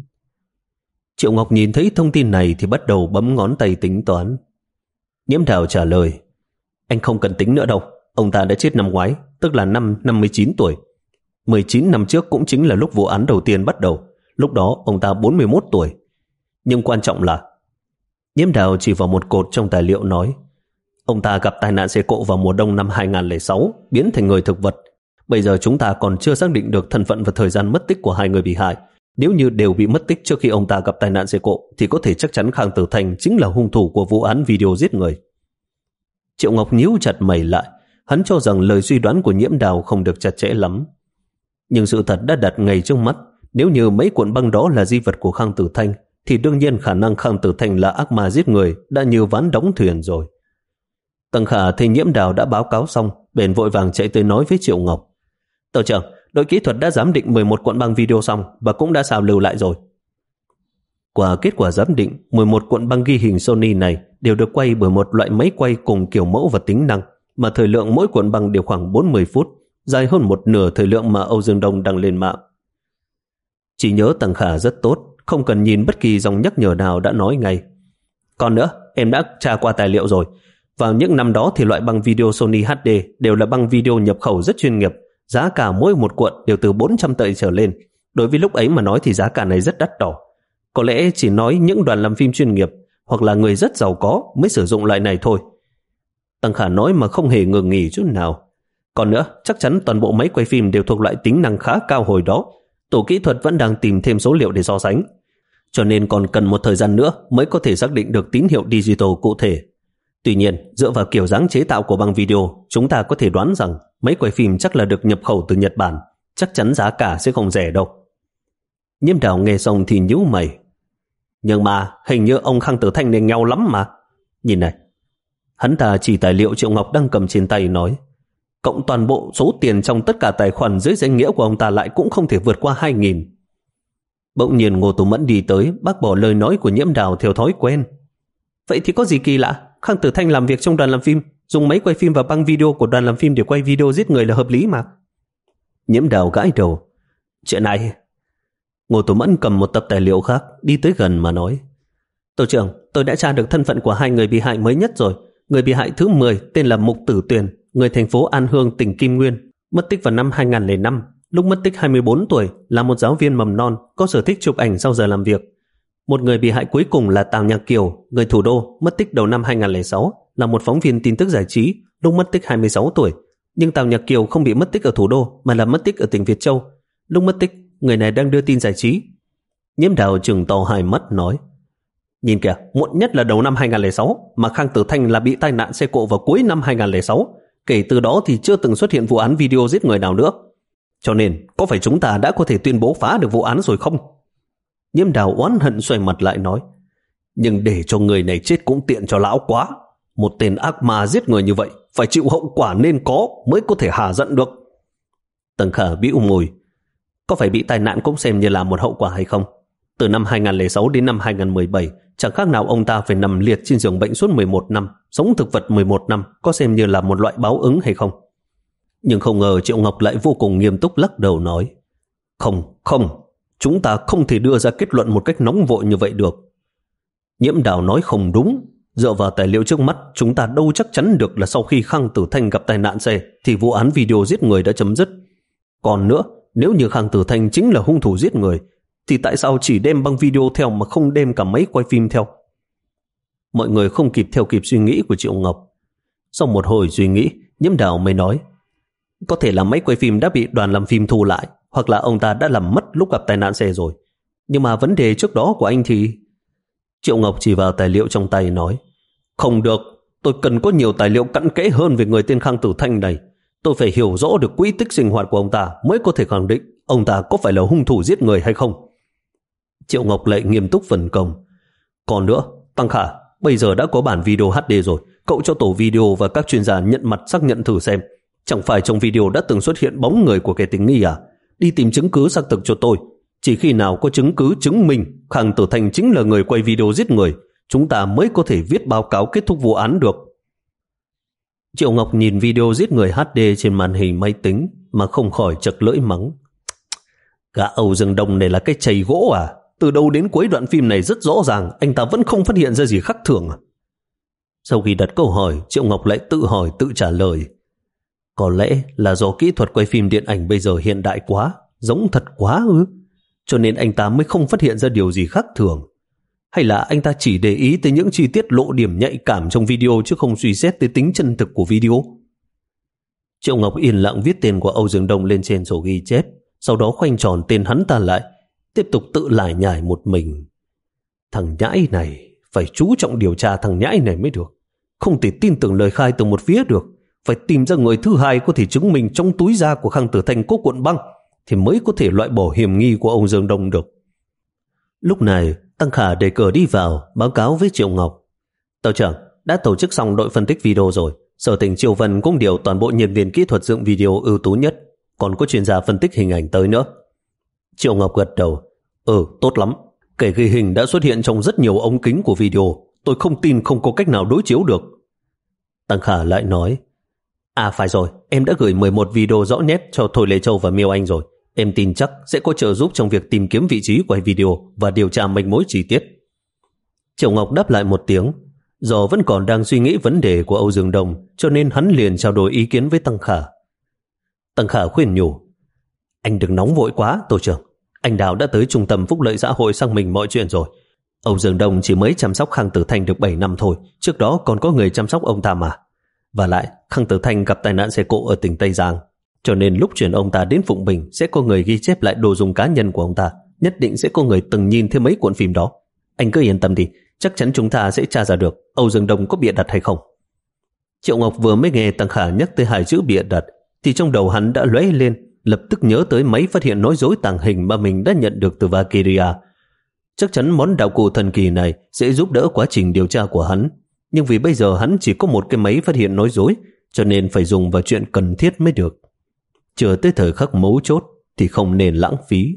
Triệu Ngọc nhìn thấy thông tin này thì bắt đầu bấm ngón tay tính toán. Nhiễm Đào trả lời: Anh không cần tính nữa đâu, ông ta đã chết năm ngoái, tức là năm năm mươi chín tuổi. mười chín năm trước cũng chính là lúc vụ án đầu tiên bắt đầu, lúc đó ông ta bốn mươi mốt tuổi. Nhưng quan trọng là... Nhiễm Đào chỉ vào một cột trong tài liệu nói: Ông ta gặp tai nạn xe cộ vào mùa đông năm hai không không sáu, biến thành người thực vật. Bây giờ chúng ta còn chưa xác định được thân phận và thời gian mất tích của hai người bị hại. Nếu như đều bị mất tích trước khi ông ta gặp tai nạn xe cộ thì có thể chắc chắn Khang Tử Thanh chính là hung thủ của vụ án video giết người. Triệu Ngọc nhíu chặt mày lại. Hắn cho rằng lời suy đoán của Nhiễm Đào không được chặt chẽ lắm. Nhưng sự thật đã đặt ngay trước mắt. Nếu như mấy cuộn băng đó là di vật của Khang Tử Thanh thì đương nhiên khả năng Khang Tử Thanh là ác ma giết người đã như ván đóng thuyền rồi. Tầng Khả thấy Nhiễm Đào đã báo cáo xong, bèn vội vàng chạy tới nói với Triệu Ngọc: Tổ trưởng, đội kỹ thuật đã giám định mười một cuộn băng video xong và cũng đã xào lưu lại rồi. Qua kết quả giám định, mười một cuộn băng ghi hình Sony này đều được quay bởi một loại máy quay cùng kiểu mẫu và tính năng, mà thời lượng mỗi cuộn băng đều khoảng bốn mươi phút, dài hơn một nửa thời lượng mà Âu Dương Đông đăng lên mạng. Chỉ nhớ Tầng Khả rất tốt, không cần nhìn bất kỳ dòng nhắc nhở nào đã nói ngay: Còn nữa, em đã tra qua tài liệu rồi. Vào những năm đó thì loại băng video Sony hát đê đều là băng video nhập khẩu rất chuyên nghiệp, giá cả mỗi một cuộn đều từ bốn trăm tệ trở lên. Đối với lúc ấy mà nói thì giá cả này rất đắt đỏ. Có lẽ chỉ nói những đoàn làm phim chuyên nghiệp hoặc là người rất giàu có mới sử dụng loại này thôi. Tầng Khả nói mà không hề ngừng nghỉ chút nào. Còn nữa, chắc chắn toàn bộ máy quay phim đều thuộc loại tính năng khá cao hồi đó. Tổ kỹ thuật vẫn đang tìm thêm số liệu để so sánh, cho nên còn cần một thời gian nữa mới có thể xác định được tín hiệu digital cụ thể. Tuy nhiên, dựa vào kiểu dáng chế tạo của băng video, chúng ta có thể đoán rằng máy quay phim chắc là được nhập khẩu từ Nhật Bản, chắc chắn giá cả sẽ không rẻ đâu. Nhiễm Đào nghe xong thì nhíu mày: Nhưng mà hình như ông Khang Tử Thanh này nghèo lắm mà. Nhìn này. Hắn ta chỉ tài liệu Triệu Ngọc đang cầm trên tay nói: Cộng toàn bộ số tiền trong tất cả tài khoản dưới danh nghĩa của ông ta lại cũng không thể vượt qua hai nghìn. Bỗng nhiên Ngô Tú Mẫn đi tới, bác bỏ lời nói của Nhiễm Đào theo thói quen: Vậy thì có gì kỳ lạ? Khang Tử Thanh làm việc trong đoàn làm phim, dùng máy quay phim và băng video của đoàn làm phim để quay video giết người là hợp lý mà. Nhiễm Đào gãi đầu: Chuyện này... Ngô Tú Mẫn cầm một tập tài liệu khác, đi tới gần mà nói: Tổ trưởng, tôi đã tra được thân phận của hai người bị hại mới nhất rồi. Người bị hại thứ mười tên là Mục Tử Tuyền, người thành phố An Hương, tỉnh Kim Nguyên, mất tích vào năm hai không không năm. Lúc mất tích hai mươi bốn tuổi, là một giáo viên mầm non, có sở thích chụp ảnh sau giờ làm việc. Một người bị hại cuối cùng là Tào Nhạc Kiều, người thủ đô, mất tích đầu năm hai không không sáu, là một phóng viên tin tức giải trí, lúc mất tích hai mươi sáu tuổi. Nhưng Tào Nhạc Kiều không bị mất tích ở thủ đô, mà là mất tích ở tỉnh Việt Châu. Lúc mất tích, người này đang đưa tin giải trí. Nhiễm Đào trừng to hai mắt nói: Nhìn kìa, muộn nhất là đầu năm hai không không sáu, mà Khang Tử Thanh là bị tai nạn xe cộ vào cuối năm hai không không sáu. Kể từ đó thì chưa từng xuất hiện vụ án video giết người nào nữa. Cho nên, có phải chúng ta đã có thể tuyên bố phá được vụ án rồi không? Nhiễm Đào oán hận xoay mặt lại nói, nhưng để cho người này chết cũng tiện cho lão quá. Một tên ác ma giết người như vậy, phải chịu hậu quả nên có mới có thể hả giận được. Tần Khả bĩu môi, có phải bị tai nạn cũng xem như là một hậu quả hay không? Từ năm hai không không sáu đến năm hai không một bảy, chẳng khác nào ông ta phải nằm liệt trên giường bệnh suốt mười một năm, sống thực vật mười một năm, có xem như là một loại báo ứng hay không? Nhưng không ngờ Triệu Ngọc lại vô cùng nghiêm túc lắc đầu nói, không, không, chúng ta không thể đưa ra kết luận một cách nóng vội như vậy được. Nhiễm Đào nói không đúng, dựa vào tài liệu trước mắt, chúng ta đâu chắc chắn được là sau khi Khang Tử Thanh gặp tai nạn xe thì vụ án video giết người đã chấm dứt. Còn nữa, nếu như Khang Tử Thanh chính là hung thủ giết người, thì tại sao chỉ đem băng video theo mà không đem cả máy quay phim theo? Mọi người không kịp theo kịp suy nghĩ của Triệu Ngọc. Sau một hồi suy nghĩ, Nhiễm Đào mới nói, có thể là máy quay phim đã bị đoàn làm phim thu lại, hoặc là ông ta đã làm mất lúc gặp tai nạn xe rồi. Nhưng mà vấn đề trước đó của anh thì... Triệu Ngọc chỉ vào tài liệu trong tay nói, không được, tôi cần có nhiều tài liệu cặn kẽ hơn về người tên Khang Tử Thanh này. Tôi phải hiểu rõ được quỹ tích sinh hoạt của ông ta mới có thể khẳng định ông ta có phải là hung thủ giết người hay không. Triệu Ngọc lại nghiêm túc phân công, còn nữa, Tăng Khả, bây giờ đã có bản video hát đê rồi, cậu cho tổ video và các chuyên gia nhận mặt xác nhận thử xem. Chẳng phải trong video đã từng xuất hiện bóng người của kẻ tình nghi à? Đi tìm chứng cứ xác thực cho tôi. Chỉ khi nào có chứng cứ chứng minh Khang Tử Thanh chính là người quay video giết người, chúng ta mới có thể viết báo cáo kết thúc vụ án được. Triệu Ngọc nhìn video giết người hát đê trên màn hình máy tính mà không khỏi chật lưỡi mắng. Gã Âu Dương Đông này là cái chày gỗ à? Từ đầu đến cuối đoạn phim này rất rõ ràng anh ta vẫn không phát hiện ra gì khác thường à? Sau khi đặt câu hỏi, Triệu Ngọc lại tự hỏi tự trả lời. Có lẽ là do kỹ thuật quay phim điện ảnh bây giờ hiện đại quá, giống thật quá ư? Cho nên anh ta mới không phát hiện ra điều gì khác thường. Hay là anh ta chỉ để ý tới những chi tiết lộ điểm nhạy cảm trong video chứ không suy xét tới tính chân thực của video? Triệu Ngọc yên lặng viết tên của Âu Dương Đông lên trên sổ ghi chép, sau đó khoanh tròn tên hắn ta lại, tiếp tục tự lải nhải một mình. Thằng nhãi này, phải chú trọng điều tra thằng nhãi này mới được. Không thể tin tưởng lời khai từ một phía được. Phải tìm ra người thứ hai có thể chứng minh trong túi da của Khang Tử Thanh có cuộn băng thì mới có thể loại bỏ hiểm nghi của ông Dương Đông được. Lúc này, Tăng Khả đề cờ đi vào, báo cáo với Triệu Ngọc. Tàu trưởng, đã tổ chức xong đội phân tích video rồi. Sở Tỉnh Triều Vân cũng điều toàn bộ nhân viên kỹ thuật dựng video ưu tú nhất, còn có chuyên gia phân tích hình ảnh tới nữa. Triệu Ngọc gật đầu. Ừ, tốt lắm. Kẻ ghi hình đã xuất hiện trong rất nhiều ống kính của video. Tôi không tin không có cách nào đối chiếu được. Tăng Khả lại nói, à phải rồi, em đã gửi mười một video rõ nét cho Thôi Lê Châu và Miêu Anh rồi. Em tin chắc sẽ có trợ giúp trong việc tìm kiếm vị trí của video và điều tra manh mối chi tiết. Triệu Ngọc đáp lại một tiếng. Do vẫn còn đang suy nghĩ vấn đề của Âu Dương Đông, cho nên hắn liền trao đổi ý kiến với Tăng Khả. Tăng Khả khuyên nhủ, anh đừng nóng vội quá, tổ trưởng. Anh Đào đã tới trung tâm phúc lợi xã hội xác minh mọi chuyện rồi. Âu Dương Đông chỉ mới chăm sóc Khang Tử Thanh được bảy năm thôi, trước đó còn có người chăm sóc ông ta mà. Và lại, Khang Tử Thanh gặp tai nạn xe cộ ở tỉnh Tây Giang, cho nên lúc chuyển ông ta đến Phụng Bình sẽ có người ghi chép lại đồ dùng cá nhân của ông ta. Nhất định sẽ có người từng nhìn thấy mấy cuộn phim đó. Anh cứ yên tâm đi, chắc chắn chúng ta sẽ tra ra được Âu Dương Đông có bịa đặt hay không. Triệu Ngọc vừa mới nghe Tăng Khả nhắc tới hai chữ bịa đặt thì trong đầu hắn đã lóe lên, lập tức nhớ tới máy phát hiện nói dối tàng hình mà mình đã nhận được từ Valkyria. Chắc chắn món đạo cụ thần kỳ này sẽ giúp đỡ quá trình điều tra của hắn. Nhưng vì bây giờ hắn chỉ có một cái máy phát hiện nói dối, cho nên phải dùng vào chuyện cần thiết mới được. Chờ tới thời khắc mấu chốt thì không nên lãng phí.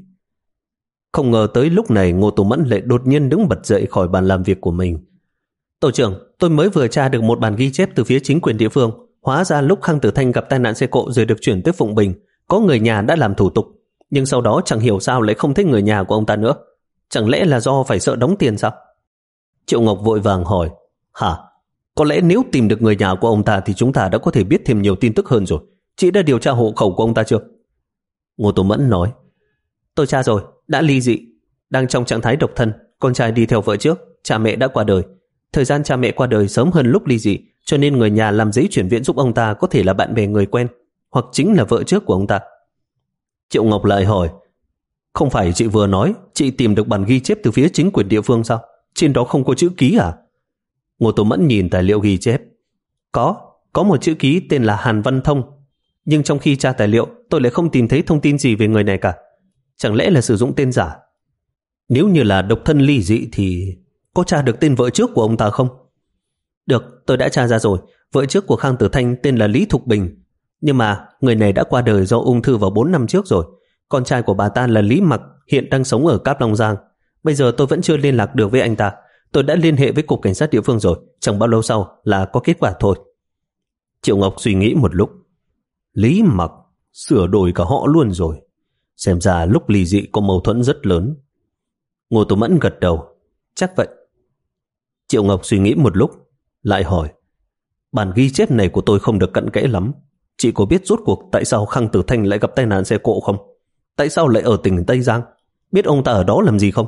Không ngờ tới lúc này Ngô Tố Mẫn lại đột nhiên đứng bật dậy khỏi bàn làm việc của mình. Tổ trưởng, tôi mới vừa tra được một bản ghi chép từ phía chính quyền địa phương. Hóa ra lúc Khang Tử Thanh gặp tai nạn xe cộ rồi được chuyển tới Phụng Bình, có người nhà đã làm thủ tục, nhưng sau đó chẳng hiểu sao lại không thấy người nhà của ông ta nữa. Chẳng lẽ là do phải sợ đóng tiền sao? Triệu Ngọc vội vàng hỏi, hả? Có lẽ nếu tìm được người nhà của ông ta thì chúng ta đã có thể biết thêm nhiều tin tức hơn rồi. Chị đã điều tra hộ khẩu của ông ta chưa? Ngô Tố Mẫn nói, tôi tra rồi, đã ly dị, đang trong trạng thái độc thân, con trai đi theo vợ trước, cha mẹ đã qua đời. Thời gian cha mẹ qua đời sớm hơn lúc ly dị, cho nên người nhà làm giấy chuyển viện giúp ông ta có thể là bạn bè người quen, hoặc chính là vợ trước của ông ta. Triệu Ngọc lại hỏi, không phải chị vừa nói chị tìm được bản ghi chép từ phía chính quyền địa phương sao? trên đó không có chữ ký à? Ngô Tô Mẫn nhìn tài liệu ghi chép. Có, có một chữ ký tên là Hàn Văn Thông. Nhưng trong khi tra tài liệu, tôi lại không tìm thấy thông tin gì về người này cả. Chẳng lẽ là sử dụng tên giả? Nếu như là độc thân ly dị thì có tra được tên vợ trước của ông ta không? Được, tôi đã tra ra rồi. Vợ trước của Khang Tử Thanh tên là Lý Thục Bình. Nhưng mà người này đã qua đời do ung thư vào bốn năm trước rồi. Con trai của bà ta là Lý Mặc, hiện đang sống ở Cáp Long Giang. Bây giờ tôi vẫn chưa liên lạc được với anh ta. Tôi đã liên hệ với cục cảnh sát địa phương rồi. Chẳng bao lâu sau là có kết quả thôi. Triệu Ngọc suy nghĩ một lúc. Lý Mặc sửa đổi cả họ luôn rồi. Xem ra lúc ly dị có mâu thuẫn rất lớn. Ngô Tô Mẫn gật đầu. Chắc vậy. Triệu Ngọc suy nghĩ một lúc, lại hỏi. Bản ghi chép này của tôi không được cặn kẽ lắm. Chị có biết rốt cuộc tại sao Khang Tử Thanh lại gặp tai nạn xe cộ không? Tại sao lại ở tỉnh Tây Giang? Biết ông ta ở đó làm gì không?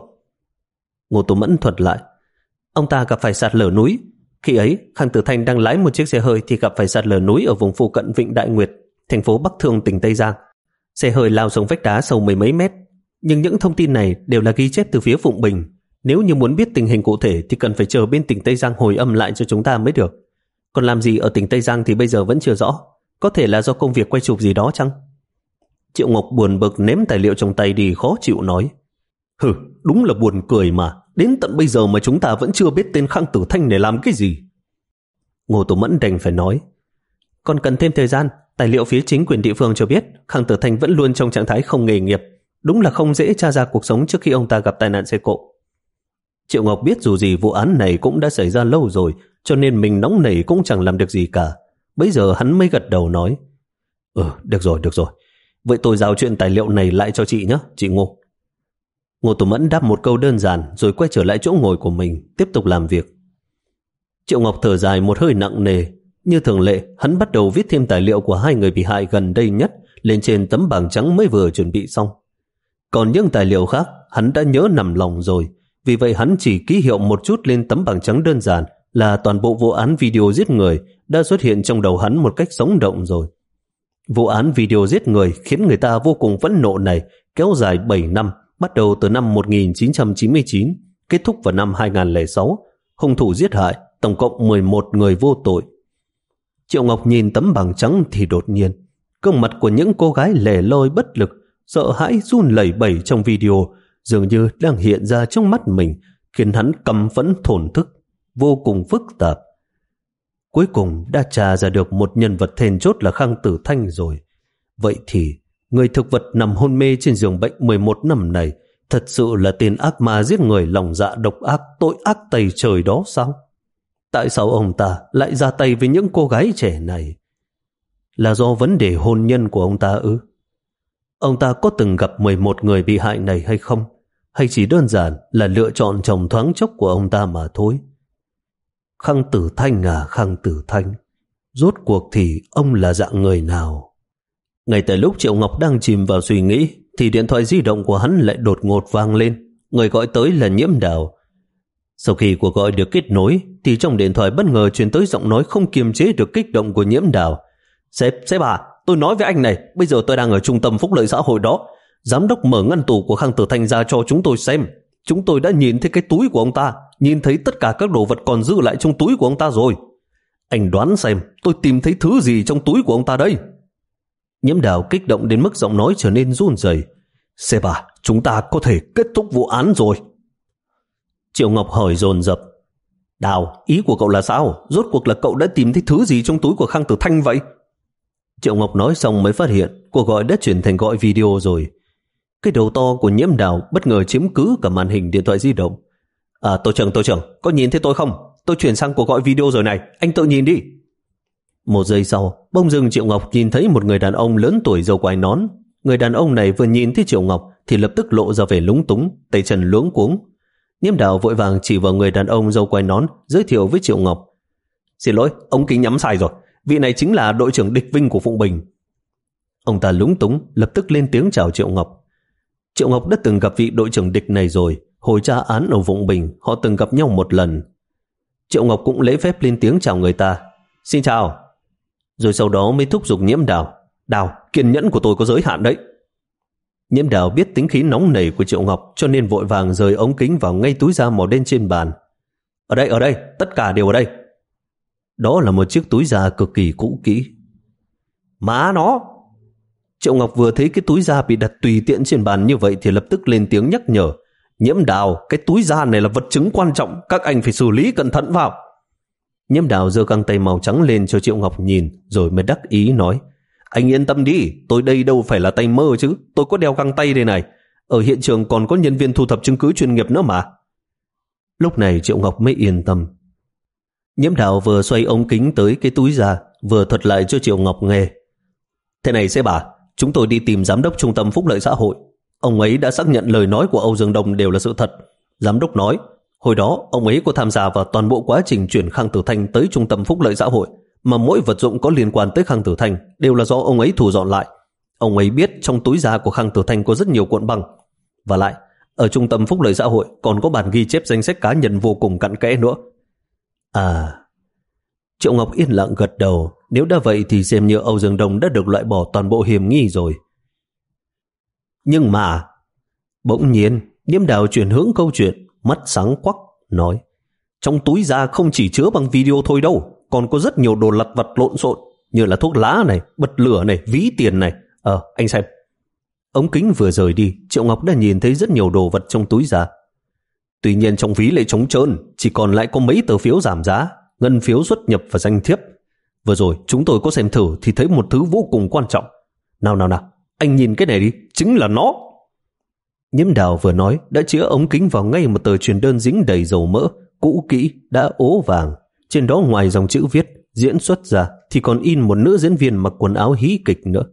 Ngô Tô Mẫn thuật lại. Ông ta gặp phải sạt lở núi. Khi ấy, Khang Tử Thanh đang lái một chiếc xe hơi thì gặp phải sạt lở núi ở vùng phụ cận Vịnh Đại Nguyệt, thành phố Bắc Thương, tỉnh Tây Giang. Xe hơi lao xuống vách đá sâu mười mấy mét. Nhưng những thông tin này đều là ghi chép từ phía Phụng Bình. Nếu như muốn biết tình hình cụ thể thì cần phải chờ bên tỉnh Tây Giang hồi âm lại cho chúng ta mới được. Còn làm gì ở tỉnh Tây Giang thì bây giờ vẫn chưa rõ. Có thể là do công việc quay chụp gì đó chăng? Triệu Ngọc buồn bực ném tài liệu trong tay đi, khó chịu nói. Hừ, đúng là buồn cười mà. Đến tận bây giờ mà chúng ta vẫn chưa biết tên Khang Tử Thanh này làm cái gì. Ngô Tô Mẫn đành phải nói. Còn cần thêm thời gian. Tài liệu phía chính quyền địa phương cho biết Khang Tử Thanh vẫn luôn trong trạng thái không nghề nghiệp. Đúng là không dễ tra ra cuộc sống trước khi ông ta gặp tai nạn xe cộ. Triệu Ngọc biết dù gì vụ án này cũng đã xảy ra lâu rồi, cho nên mình nóng nảy cũng chẳng làm được gì cả. Bây giờ hắn mới gật đầu nói. Ừ, được rồi, được rồi. Vậy tôi giao chuyện tài liệu này lại cho chị nhé, chị Ngô. Ngô Tô Mẫn đáp một câu đơn giản rồi quay trở lại chỗ ngồi của mình, tiếp tục làm việc. Triệu Ngọc thở dài một hơi nặng nề. Như thường lệ, hắn bắt đầu viết thêm tài liệu của hai người bị hại gần đây nhất lên trên tấm bảng trắng mới vừa chuẩn bị xong. Còn những tài liệu khác, hắn đã nhớ nằm lòng rồi. Vì vậy hắn chỉ ký hiệu một chút lên tấm bảng trắng đơn giản là toàn bộ vụ án video giết người đã xuất hiện trong đầu hắn một cách sống động rồi. Vụ án video giết người khiến người ta vô cùng phẫn nộ này kéo dài bảy năm, bắt đầu từ năm một nghìn chín trăm chín mươi chín, kết thúc vào năm hai nghìn không trăm lẻ sáu. Hung thủ giết hại tổng cộng mười một người vô tội. Triệu Ngọc nhìn tấm bảng trắng thì đột nhiên, gương mặt của những cô gái lẻ loi bất lực, sợ hãi run lẩy bẩy trong video dường như đang hiện ra trong mắt mình, khiến hắn căm phẫn thổn thức, vô cùng phức tạp. Cuối cùng đã tra ra được một nhân vật then chốt là Khang Tử Thanh rồi. Vậy thì người thực vật nằm hôn mê trên giường bệnh mười một năm này thật sự là tên ác ma giết người lòng dạ độc ác, tội ác tày trời đó sao? Tại sao ông ta lại ra tay với những cô gái trẻ này? Là do vấn đề hôn nhân của ông ta ư? Ông ta có từng gặp mười một người bị hại này hay không? Hay chỉ đơn giản là lựa chọn trong thoáng chốc của ông ta mà thôi? Khang Tử Thanh à, Khang Tử Thanh, rốt cuộc thì ông là dạng người nào? Ngay tại lúc Triệu Ngọc đang chìm vào suy nghĩ thì điện thoại di động của hắn lại đột ngột vang lên. Người gọi tới là Nhiễm Đào. Sau khi cuộc gọi được kết nối thì trong điện thoại bất ngờ truyền tới giọng nói không kiềm chế được kích động của Nhiễm Đào. Sếp, sếp à, tôi nói với anh này, bây giờ tôi đang ở trung tâm phúc lợi xã hội đó. Giám đốc mở ngăn tủ của Khang Tử Thanh ra cho chúng tôi xem. Chúng tôi đã nhìn thấy cái túi của ông ta, nhìn thấy tất cả các đồ vật còn dư lại trong túi của ông ta rồi. Anh đoán xem tôi tìm thấy thứ gì trong túi của ông ta đây? Nhiễm Đào kích động đến mức giọng nói trở nên run rẩy. Sếp à, chúng ta có thể kết thúc vụ án rồi. Triệu Ngọc hỏi dồn dập. Đào, ý của cậu là sao? Rốt cuộc là cậu đã tìm thấy thứ gì trong túi của Khang Tử Thanh vậy? Triệu Ngọc nói xong mới phát hiện cuộc gọi đã chuyển thành gọi video rồi. Cái đầu to của Nhiễm Đào bất ngờ chiếm cứ cả màn hình điện thoại di động. À, tổ trưởng, tổ trưởng, có nhìn thấy tôi không? Tôi chuyển sang cuộc gọi video rồi này, anh tự nhìn đi. Một giây sau, bỗng dưng Triệu Ngọc nhìn thấy một người đàn ông lớn tuổi râu quai nón. Người đàn ông này vừa nhìn thấy Triệu Ngọc thì lập tức lộ ra vẻ lúng túng, tay chân luống cuống. Nhiễm Đào vội vàng chỉ vào người đàn ông râu quai nón, giới thiệu với Triệu Ngọc. Xin lỗi, ống kính nhắm sai rồi. Vị này chính là đội trưởng Địch Vinh của Phụng Bình. Ông ta lúng túng, lập tức lên tiếng chào Triệu Ngọc. Triệu Ngọc đã từng gặp vị đội trưởng Địch này rồi. Hồi tra án ở Phụng Bình, họ từng gặp nhau một lần. Triệu Ngọc cũng lễ phép lên tiếng chào người ta. Xin chào. Rồi sau đó mới thúc giục Nhiễm Đào. Đào, kiên nhẫn của tôi có giới hạn đấy. Nhiễm Đào biết tính khí nóng nảy của Triệu Ngọc, cho nên vội vàng rời ống kính vào ngay túi da màu đen trên bàn. Ở đây, ở đây, tất cả đều ở đây. Đó là một chiếc túi da cực kỳ cũ kỹ. Má nó! Triệu Ngọc vừa thấy cái túi da bị đặt tùy tiện trên bàn như vậy thì lập tức lên tiếng nhắc nhở. Nhiễm Đào, cái túi da này là vật chứng quan trọng, các anh phải xử lý cẩn thận vào. Nhiễm Đào giơ găng tay màu trắng lên cho Triệu Ngọc nhìn, rồi mới đắc ý nói. Anh yên tâm đi, tôi đây đâu phải là tay mơ chứ, tôi có đeo găng tay đây này. Ở hiện trường còn có nhân viên thu thập chứng cứ chuyên nghiệp nữa mà. Lúc này Triệu Ngọc mới yên tâm. Nhiễm Đào vừa xoay ống kính tới cái túi da, vừa thuật lại cho Triệu Ngọc nghe. Thế này sếp bà, chúng tôi đi tìm giám đốc trung tâm phúc lợi xã hội. Ông ấy đã xác nhận lời nói của Âu Dương Đông đều là sự thật. Giám đốc nói, hồi đó ông ấy có tham gia vào toàn bộ quá trình chuyển Khang Tử Thanh tới trung tâm phúc lợi xã hội, mà mỗi vật dụng có liên quan tới Khang Tử Thanh đều là do ông ấy thu dọn lại. Ông ấy biết trong túi da của Khang Tử Thanh có rất nhiều cuộn băng. Và lại, ở trung tâm phúc lợi xã hội còn có bản ghi chép danh sách cá nhân vô cùng cặn kẽ nữa. À... Triệu Ngọc yên lặng gật đầu. Nếu đã vậy thì xem như Âu Dương Đông đã được loại bỏ toàn bộ hiểm nghi rồi. Nhưng mà... Bỗng nhiên, Nhiễm Đào chuyển hướng câu chuyện, mắt sáng quắc, nói. Trong túi da không chỉ chứa bằng video thôi đâu, còn có rất nhiều đồ lặt vặt lộn xộn, như là thuốc lá này, bật lửa này, ví tiền này. Ờ, anh xem. Ống kính vừa rời đi, Triệu Ngọc đã nhìn thấy rất nhiều đồ vật trong túi da. Tuy nhiên trong ví lại trống trơn, chỉ còn lại có mấy tờ phiếu giảm giá, ngân phiếu xuất nhập và danh thiếp. Vừa rồi chúng tôi có xem thử thì thấy một thứ vô cùng quan trọng. Nào nào nào, anh nhìn cái này đi, chính là nó. Nhiễm Đào vừa nói đã chĩa ống kính vào ngay một tờ truyền đơn dính đầy dầu mỡ, cũ kỹ, đã ố vàng. Trên đó ngoài dòng chữ viết diễn xuất ra thì còn in một nữ diễn viên mặc quần áo hí kịch nữa.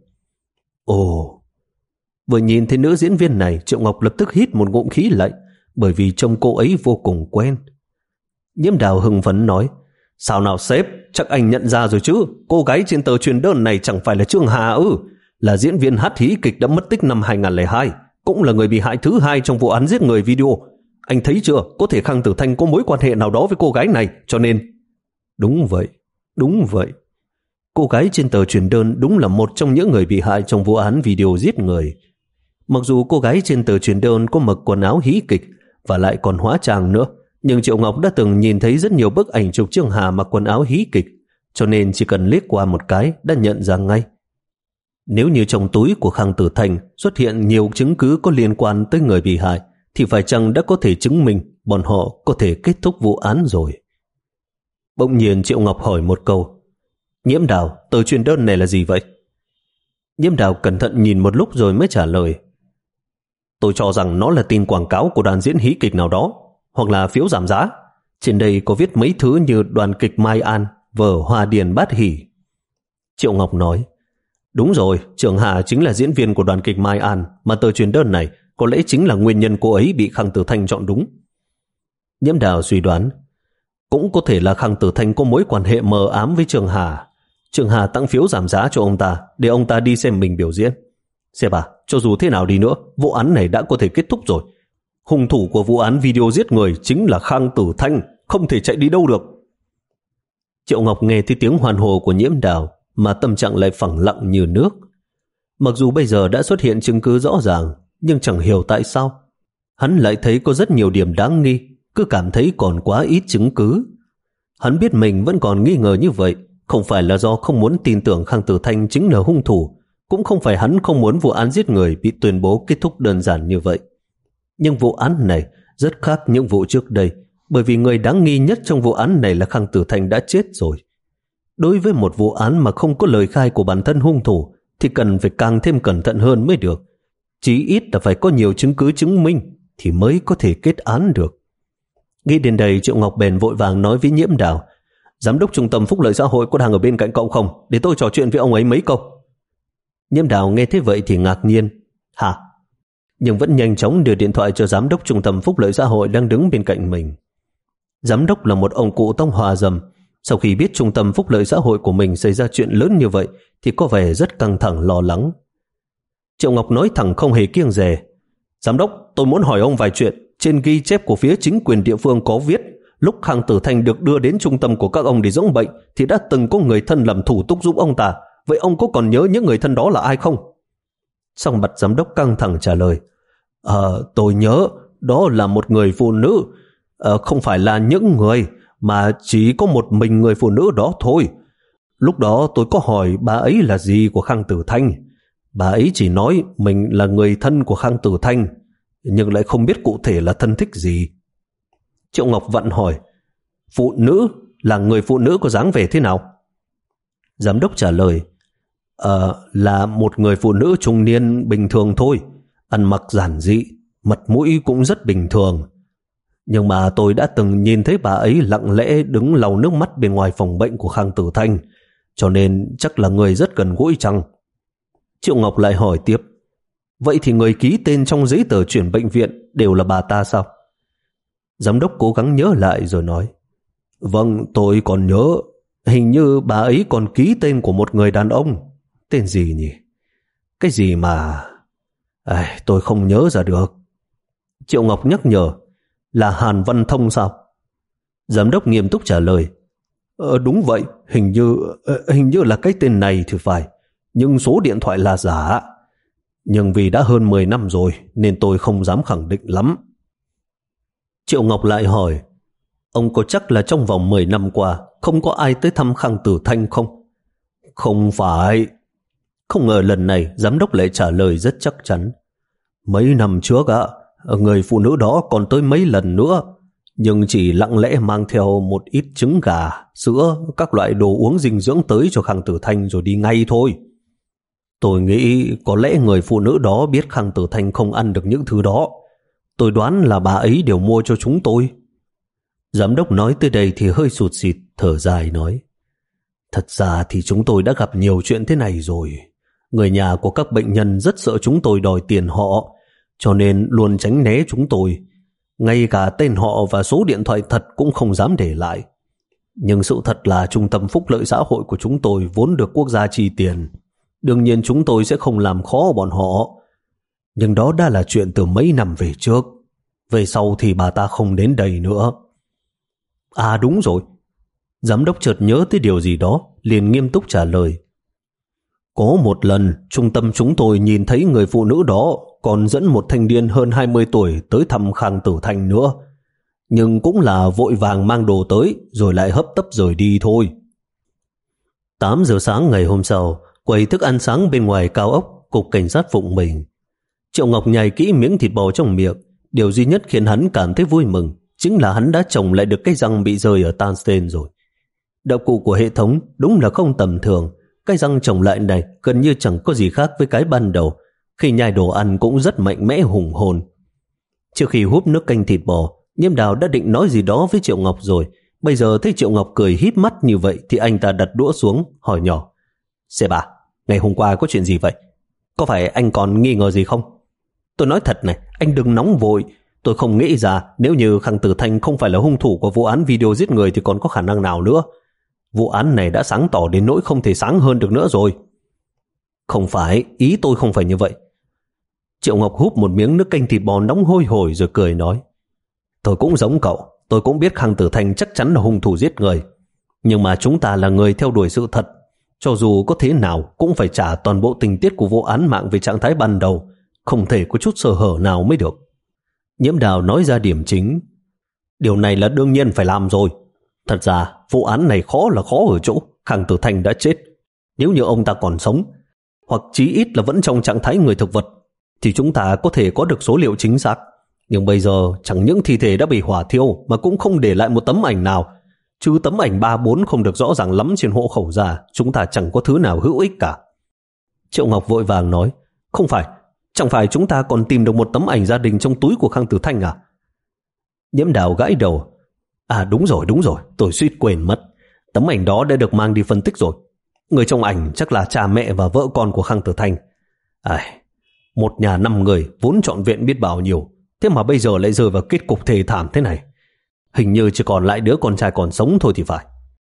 Ồ! Vừa nhìn thấy nữ diễn viên này, Triệu Ngọc lập tức hít một ngụm khí lạnh, bởi vì trông cô ấy vô cùng quen. Nhiễm Đào hưng phấn nói, sao nào sếp, chắc anh nhận ra rồi chứ, cô gái trên tờ truyền đơn này chẳng phải là Trương Hà ư, là diễn viên hát hí kịch đã mất tích năm hai không không hai, cũng là người bị hại thứ hai trong vụ án giết người video. Anh thấy chưa, có thể Khang Tử Thanh có mối quan hệ nào đó với cô gái này, cho nên... Đúng vậy, đúng vậy. Cô gái trên tờ truyền đơn đúng là một trong những người bị hại trong vụ án video giết người. Mặc dù cô gái trên tờ truyền đơn có mặc quần áo hí kịch và lại còn hóa trang nữa, nhưng Triệu Ngọc đã từng nhìn thấy rất nhiều bức ảnh chụp Trương Hà mặc quần áo hí kịch, cho nên chỉ cần liếc qua một cái đã nhận ra ngay. Nếu như trong túi của Khang Tử Thanh xuất hiện nhiều chứng cứ có liên quan tới người bị hại, thì phải chăng đã có thể chứng minh bọn họ có thể kết thúc vụ án rồi? Bỗng nhiên Triệu Ngọc hỏi một câu. Nhiễm Đào, tờ truyền đơn này là gì vậy? Nhiễm Đào cẩn thận nhìn một lúc rồi mới trả lời. Tôi cho rằng nó là tin quảng cáo của đoàn diễn hí kịch nào đó, hoặc là phiếu giảm giá. Trên đây có viết mấy thứ như đoàn kịch Mai An, vở Hoa Điền Bát Hỷ. Triệu Ngọc nói, đúng rồi, Trường Hà chính là diễn viên của đoàn kịch Mai An, mà tờ truyền đơn này có lẽ chính là nguyên nhân cô ấy bị Khang Tử Thanh chọn đúng. Nhiễm Đào suy đoán, cũng có thể là Khang Tử Thanh có mối quan hệ mờ ám với Trường Hà. Trường Hà tặng phiếu giảm giá cho ông ta để ông ta đi xem mình biểu diễn. Xem bà, cho dù thế nào đi nữa, vụ án này đã có thể kết thúc rồi. Hung thủ của vụ án video giết người chính là Khang Tử Thanh, không thể chạy đi đâu được. Triệu Ngọc nghe thấy tiếng hoan hô của Nhiễm Đào mà tâm trạng lại phẳng lặng như nước. Mặc dù bây giờ đã xuất hiện chứng cứ rõ ràng, nhưng chẳng hiểu tại sao hắn lại thấy có rất nhiều điểm đáng nghi, cứ cảm thấy còn quá ít chứng cứ. Hắn biết mình vẫn còn nghi ngờ như vậy, không phải là do không muốn tin tưởng Khang Tử Thanh chính là hung thủ, cũng không phải hắn không muốn vụ án giết người bị tuyên bố kết thúc đơn giản như vậy. Nhưng vụ án này rất khác những vụ trước đây, bởi vì người đáng nghi nhất trong vụ án này là Khang Tử Thanh đã chết rồi. Đối với một vụ án mà không có lời khai của bản thân hung thủ thì cần phải càng thêm cẩn thận hơn mới được. Chí ít là phải có nhiều chứng cứ chứng minh thì mới có thể kết án được. Nghĩ đến đây, Triệu Ngọc bèn vội vàng nói với Nhiễm Đào, giám đốc trung tâm phúc lợi xã hội có đang ở bên cạnh cậu không? Để tôi trò chuyện với ông ấy mấy câu. Nhiễm Đào nghe thế vậy thì ngạc nhiên. Hả? Nhưng vẫn nhanh chóng đưa điện thoại cho giám đốc trung tâm phúc lợi xã hội đang đứng bên cạnh mình. Giám đốc là một ông cụ tóc hoa râm. Sau khi biết trung tâm phúc lợi xã hội của mình xảy ra chuyện lớn như vậy thì có vẻ rất căng thẳng lo lắng. Triệu Ngọc nói thẳng không hề kiêng dè. Giám đốc, tôi muốn hỏi ông vài chuyện. Trên ghi chép của phía chính quyền địa phương có viết lúc Khang Tử Thanh được đưa đến trung tâm của các ông để dưỡng bệnh thì đã từng có người thân làm thủ tục giúp ông ta. Vậy ông có còn nhớ những người thân đó là ai không? Xong mặt giám đốc căng thẳng trả lời, Ờ, tôi nhớ, đó là một người phụ nữ, ờ, không phải là những người, mà chỉ có một mình người phụ nữ đó thôi. Lúc đó tôi có hỏi bà ấy là gì của Khang Tử Thanh. Bà ấy chỉ nói mình là người thân của Khang Tử Thanh, nhưng lại không biết cụ thể là thân thích gì. Triệu Ngọc vặn hỏi, phụ nữ là người phụ nữ có dáng vẻ thế nào? Giám đốc trả lời, Ờ, là một người phụ nữ trung niên bình thường thôi, ăn mặc giản dị, mặt mũi cũng rất bình thường. Nhưng mà tôi đã từng nhìn thấy bà ấy lặng lẽ đứng lau nước mắt bên ngoài phòng bệnh của Khang Tử Thanh, cho nên chắc là người rất gần gũi chăng? Triệu Ngọc lại hỏi tiếp, vậy thì người ký tên trong giấy tờ chuyển bệnh viện đều là bà ta sao? Giám đốc cố gắng nhớ lại rồi nói, vâng, tôi còn nhớ, hình như bà ấy còn ký tên của một người đàn ông. Tên gì nhỉ? Cái gì mà... À, tôi không nhớ ra được. Triệu Ngọc nhắc nhở, là Hàn Văn Thông sao? Giám đốc nghiêm túc trả lời, ờ, đúng vậy, hình như hình như là cái tên này thì phải, nhưng số điện thoại là giả. Nhưng vì đã hơn mười năm rồi nên tôi không dám khẳng định lắm. Triệu Ngọc lại hỏi, ông có chắc là trong vòng mười năm qua không có ai tới thăm Khang Tử Thanh không? Không phải. Không ngờ lần này giám đốc lại trả lời rất chắc chắn. Mấy năm trước ạ, người phụ nữ đó còn tới mấy lần nữa, nhưng chỉ lặng lẽ mang theo một ít trứng gà, sữa, các loại đồ uống dinh dưỡng tới cho Khang Tử Thanh rồi đi ngay thôi. Tôi nghĩ có lẽ người phụ nữ đó biết Khang Tử Thanh không ăn được những thứ đó. Tôi đoán là bà ấy đều mua cho chúng tôi. Giám đốc nói tới đây thì hơi sụt sịt, thở dài nói, thật ra thì chúng tôi đã gặp nhiều chuyện thế này rồi. Người nhà của các bệnh nhân rất sợ chúng tôi đòi tiền họ, cho nên luôn tránh né chúng tôi. Ngay cả tên họ và số điện thoại thật cũng không dám để lại. Nhưng sự thật là trung tâm phúc lợi xã hội của chúng tôi vốn được quốc gia chi tiền. Đương nhiên chúng tôi sẽ không làm khó bọn họ. Nhưng đó đã là chuyện từ mấy năm về trước. Về sau thì bà ta không đến đây nữa. À đúng rồi. Giám đốc chợt nhớ tới điều gì đó, liền nghiêm túc trả lời. Có một lần, trung tâm chúng tôi nhìn thấy người phụ nữ đó còn dẫn một thanh niên hơn hai mươi tuổi tới thăm Khang Tử Thanh nữa. Nhưng cũng là vội vàng mang đồ tới rồi lại hấp tấp rời đi thôi. tám giờ sáng ngày hôm sau, quầy thức ăn sáng bên ngoài cao ốc, cục cảnh sát Phụng Bình. Triệu Ngọc nhai kỹ miếng thịt bò trong miệng. Điều duy nhất khiến hắn cảm thấy vui mừng chính là hắn đã trồng lại được cái răng bị rơi ở Tansten rồi. Đạo cụ của hệ thống đúng là không tầm thường. Cái răng trồng lại này gần như chẳng có gì khác với cái ban đầu. Khi nhai đồ ăn cũng rất mạnh mẽ hùng hồn. Trước khi húp nước canh thịt bò, Nhiễm Đào đã định nói gì đó với Triệu Ngọc rồi. Bây giờ thấy Triệu Ngọc cười híp mắt như vậy thì anh ta đặt đũa xuống, hỏi nhỏ, Xe bà, ngày hôm qua có chuyện gì vậy? Có phải anh còn nghi ngờ gì không? Tôi nói thật này, anh đừng nóng vội. Tôi không nghĩ ra nếu như Khang Tử Thanh không phải là hung thủ của vụ án video giết người thì còn có khả năng nào nữa. Vụ án này đã sáng tỏ đến nỗi không thể sáng hơn được nữa rồi. Không phải, ý tôi không phải như vậy. Triệu Ngọc húp một miếng nước canh thịt bò nóng hôi hổi rồi cười nói, tôi cũng giống cậu, tôi cũng biết Khang Tử Thanh chắc chắn là hung thủ giết người. Nhưng mà chúng ta là người theo đuổi sự thật. Cho dù có thế nào cũng phải trả toàn bộ tình tiết của vụ án mạng về trạng thái ban đầu. Không thể có chút sơ hở nào mới được. Nhiễm Đào nói ra điểm chính. Điều này là đương nhiên phải làm rồi. Thật ra vụ án này khó là khó ở chỗ Khang Tử Thanh đã chết. Nếu như ông ta còn sống, hoặc chí ít là vẫn trong trạng thái người thực vật, thì chúng ta có thể có được số liệu chính xác. Nhưng bây giờ chẳng những thi thể đã bị hỏa thiêu mà cũng không để lại một tấm ảnh nào. Chứ tấm ảnh ba bốn không được rõ ràng lắm trên hộ khẩu ra, chúng ta chẳng có thứ nào hữu ích cả. Triệu Ngọc vội vàng nói, không phải, chẳng phải chúng ta còn tìm được một tấm ảnh gia đình trong túi của Khang Tử Thanh à? Nhiễm Đào gãi đầu, à đúng rồi, đúng rồi, tôi suýt quên mất. Tấm ảnh đó đã được mang đi phân tích rồi. Người trong ảnh chắc là cha mẹ và vợ con của Khang Tử Thanh. À, một nhà năm người vốn trọn vẹn biết bao nhiêu, thế mà bây giờ lại rơi vào kết cục thê thảm thế này. Hình như chỉ còn lại đứa con trai còn sống thôi thì phải.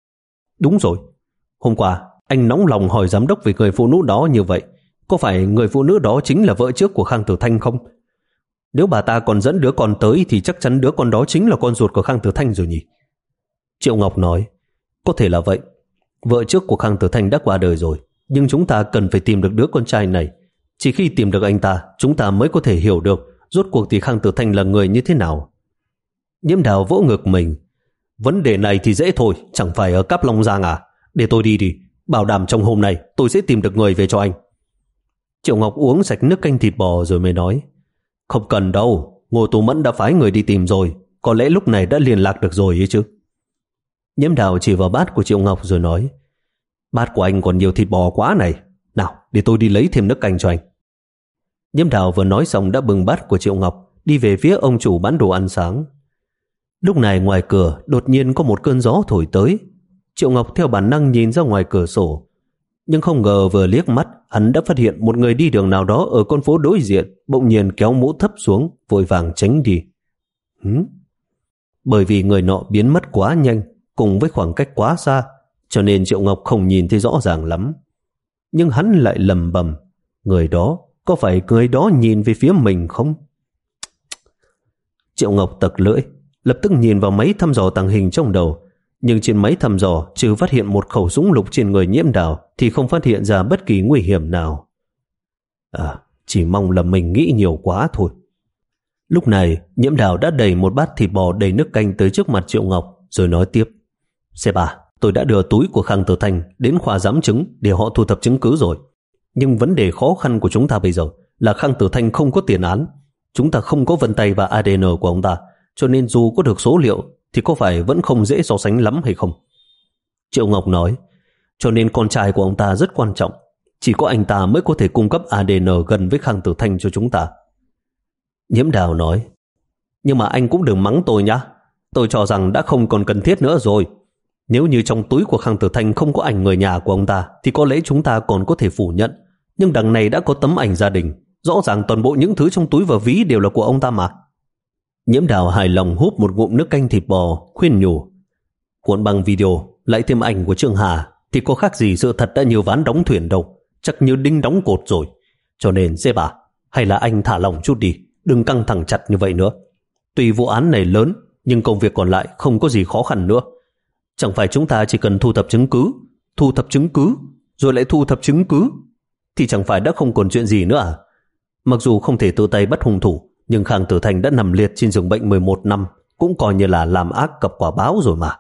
Đúng rồi, hôm qua anh nóng lòng hỏi giám đốc về người phụ nữ đó như vậy. Có phải người phụ nữ đó chính là vợ trước của Khang Tử Thanh không? Nếu bà ta còn dẫn đứa con tới thì chắc chắn đứa con đó chính là con ruột của Khang Tử Thanh rồi nhỉ? Triệu Ngọc nói, có thể là vậy. Vợ trước của Khang Tử Thanh đã qua đời rồi, nhưng chúng ta cần phải tìm được đứa con trai này. Chỉ khi tìm được anh ta, chúng ta mới có thể hiểu được rốt cuộc thì Khang Tử Thanh là người như thế nào. Nhiễm Đào vỗ ngực mình. Vấn đề này thì dễ thôi, chẳng phải ở Cáp Long Giang à? Để tôi đi đi, bảo đảm trong hôm nay tôi sẽ tìm được người về cho anh. Triệu Ngọc uống sạch nước canh thịt bò rồi mới nói, không cần đâu, Ngô Tú Mẫn đã phái người đi tìm rồi, có lẽ lúc này đã liên lạc được rồi ấy chứ. Nhiễm Đào chỉ vào bát của Triệu Ngọc rồi nói, bát của anh còn nhiều thịt bò quá này, nào để tôi đi lấy thêm nước canh cho anh. Nhiễm Đào vừa nói xong đã bưng bát của Triệu Ngọc đi về phía ông chủ bán đồ ăn sáng. Lúc này ngoài cửa đột nhiên có một cơn gió thổi tới. Triệu Ngọc theo bản năng nhìn ra ngoài cửa sổ, nhưng không ngờ vừa liếc mắt hắn đã phát hiện một người đi đường nào đó ở con phố đối diện bỗng nhiên kéo mũ thấp xuống, vội vàng tránh đi. Hứ? Bởi vì người nọ biến mất quá nhanh cùng với khoảng cách quá xa, cho nên Triệu Ngọc không nhìn thấy rõ ràng lắm. Nhưng hắn lại lầm bầm, người đó, có phải người đó nhìn về phía mình không? Triệu Ngọc tặc lưỡi, lập tức nhìn vào máy thăm dò tàng hình trong đầu, nhưng trên máy thăm dò trừ phát hiện một khẩu súng lục trên người Nhiễm Đào thì không phát hiện ra bất kỳ nguy hiểm nào. À, chỉ mong là mình nghĩ nhiều quá thôi. Lúc này Nhiễm Đào đã đẩy một bát thịt bò đầy nước canh tới trước mặt Triệu Ngọc rồi nói tiếp, Sếp à, tôi đã đưa túi của Khang Tử Thanh đến khoa giám chứng để họ thu thập chứng cứ rồi. Nhưng vấn đề khó khăn của chúng ta bây giờ là Khang Tử Thanh không có tiền án, chúng ta không có vân tay và a đê en của ông ta, cho nên dù có được số liệu thì có phải vẫn không dễ so sánh lắm hay không? Triệu Ngọc nói, cho nên con trai của ông ta rất quan trọng, chỉ có anh ta mới có thể cung cấp a đê en gần với Khang Tử Thanh cho chúng ta. Nhiễm Đào nói, nhưng mà anh cũng đừng mắng tôi nhá, tôi cho rằng đã không còn cần thiết nữa rồi. Nếu như trong túi của Khang Tử Thanh không có ảnh người nhà của ông ta thì có lẽ chúng ta còn có thể phủ nhận, nhưng đằng này đã có tấm ảnh gia đình, rõ ràng toàn bộ những thứ trong túi và ví đều là của ông ta mà. Nhiễm Đào hài lòng húp một ngụm nước canh thịt bò, khuyên nhủ, cuộn băng video lại thêm ảnh của Trương Hà thì có khác gì sự thật đã như ván đóng thuyền đâu, chắc như đinh đóng cột rồi. Cho nên sếp à, hay là anh thả lỏng chút đi, đừng căng thẳng chặt như vậy nữa. Tuy vụ án này lớn, nhưng công việc còn lại không có gì khó khăn nữa. Chẳng phải chúng ta chỉ cần thu thập chứng cứ, thu thập chứng cứ, rồi lại thu thập chứng cứ, thì chẳng phải đã không còn chuyện gì nữa à? Mặc dù không thể tự tay bắt hung thủ, nhưng Khang Tử Thanh đã nằm liệt trên giường bệnh mười một năm, cũng coi như là làm ác cập quả báo rồi mà.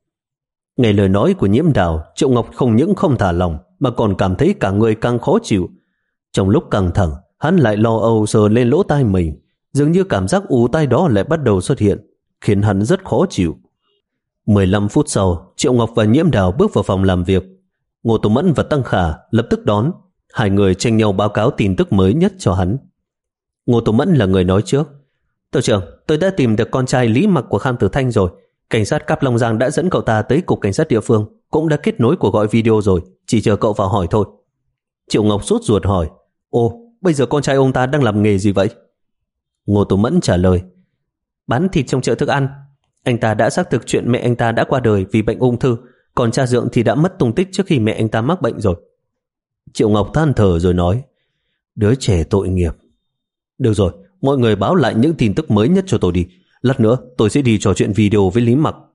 Nghe lời nói của Nhiễm Đào, Triệu Ngọc không những không thả lòng, mà còn cảm thấy cả người càng khó chịu. Trong lúc căng thẳng, hắn lại lo âu sờ lên lỗ tai mình, dường như cảm giác ù tai đó lại bắt đầu xuất hiện, khiến hắn rất khó chịu. mười lăm phút sau, Triệu Ngọc và Nhiễm Đào bước vào phòng làm việc. Ngô Tú Mẫn và Tăng Khả lập tức đón, hai người tranh nhau báo cáo tin tức mới nhất cho hắn. Ngô Tú Mẫn là người nói trước. Tổ trưởng, tôi đã tìm được con trai Lý Mặc của Khang Tử Thanh rồi. Cảnh sát Cáp Long Giang đã dẫn cậu ta tới cục cảnh sát địa phương, cũng đã kết nối cuộc gọi video rồi, chỉ chờ cậu vào hỏi thôi. Triệu Ngọc sốt ruột hỏi, ồ, bây giờ con trai ông ta đang làm nghề gì vậy? Ngô Tú Mẫn trả lời, bán thịt trong chợ thức ăn. Anh ta đã xác thực chuyện mẹ anh ta đã qua đời vì bệnh ung thư, còn cha dượng thì đã mất tung tích trước khi mẹ anh ta mắc bệnh rồi. Triệu Ngọc than thở rồi nói, đứa trẻ tội nghiệp. Được rồi, mọi người báo lại những tin tức mới nhất cho tôi đi. Lát nữa tôi sẽ đi trò chuyện video với Lý Mặc.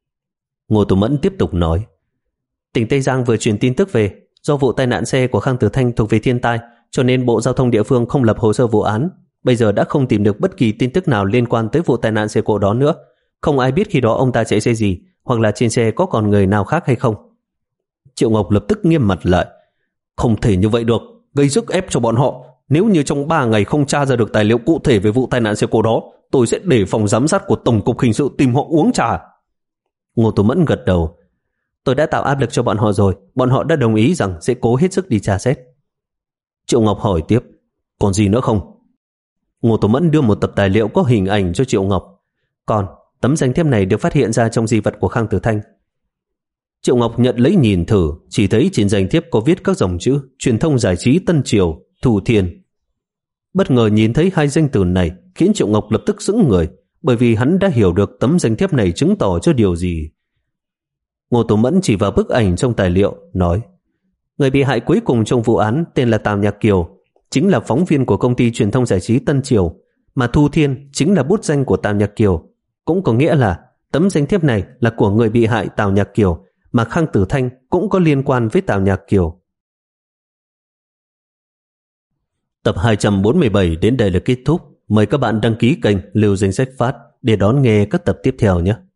Ngô Tú Mẫn tiếp tục nói, tỉnh Tây Giang vừa truyền tin tức về, do vụ tai nạn xe của Khang Tử Thanh thuộc về thiên tai, cho nên Bộ Giao thông địa phương không lập hồ sơ vụ án. Bây giờ đã không tìm được bất kỳ tin tức nào liên quan tới vụ tai nạn xe cộ đó nữa. Không ai biết khi đó ông ta chạy xe gì, hoặc là trên xe có còn người nào khác hay không. Triệu Ngọc lập tức nghiêm mặt lại, không thể như vậy được, gây sức ép cho bọn họ. Nếu như trong ba ngày không tra ra được tài liệu cụ thể về vụ tai nạn xe cộ đó, tôi sẽ để phòng giám sát của Tổng cục Hình sự tìm họ uống trà. Ngô Tú Mẫn gật đầu, tôi đã tạo áp lực cho bọn họ rồi, bọn họ đã đồng ý rằng sẽ cố hết sức đi tra xét. Triệu Ngọc hỏi tiếp, còn gì nữa không? Ngô Tú Mẫn đưa một tập tài liệu có hình ảnh cho Triệu Ngọc. Còn tấm danh thiếp này được phát hiện ra trong di vật của Khang Tử Thanh. Triệu Ngọc nhận lấy nhìn thử, chỉ thấy trên danh thiếp có viết các dòng chữ truyền thông giải trí Tân Triều, Thủ Thiền. Bất ngờ nhìn thấy hai danh từ này khiến Triệu Ngọc lập tức sững người, bởi vì hắn đã hiểu được tấm danh thiếp này chứng tỏ cho điều gì. Ngô Tú Mẫn chỉ vào bức ảnh trong tài liệu, nói, người bị hại cuối cùng trong vụ án tên là Tào Nhạc Kiều, chính là phóng viên của công ty truyền thông giải trí Tân Triều, mà Thu Thiên chính là bút danh của Tào Nhạc Kiều. Cũng có nghĩa là tấm danh thiếp này là của người bị hại Tào Nhạc Kiều, mà Khang Tử Thanh cũng có liên quan với Tào Nhạc Kiều. Tập hai trăm bốn mươi bảy đến đây là kết thúc. Mời các bạn đăng ký kênh Lưu Danh Sách Phát để đón nghe các tập tiếp theo nhé.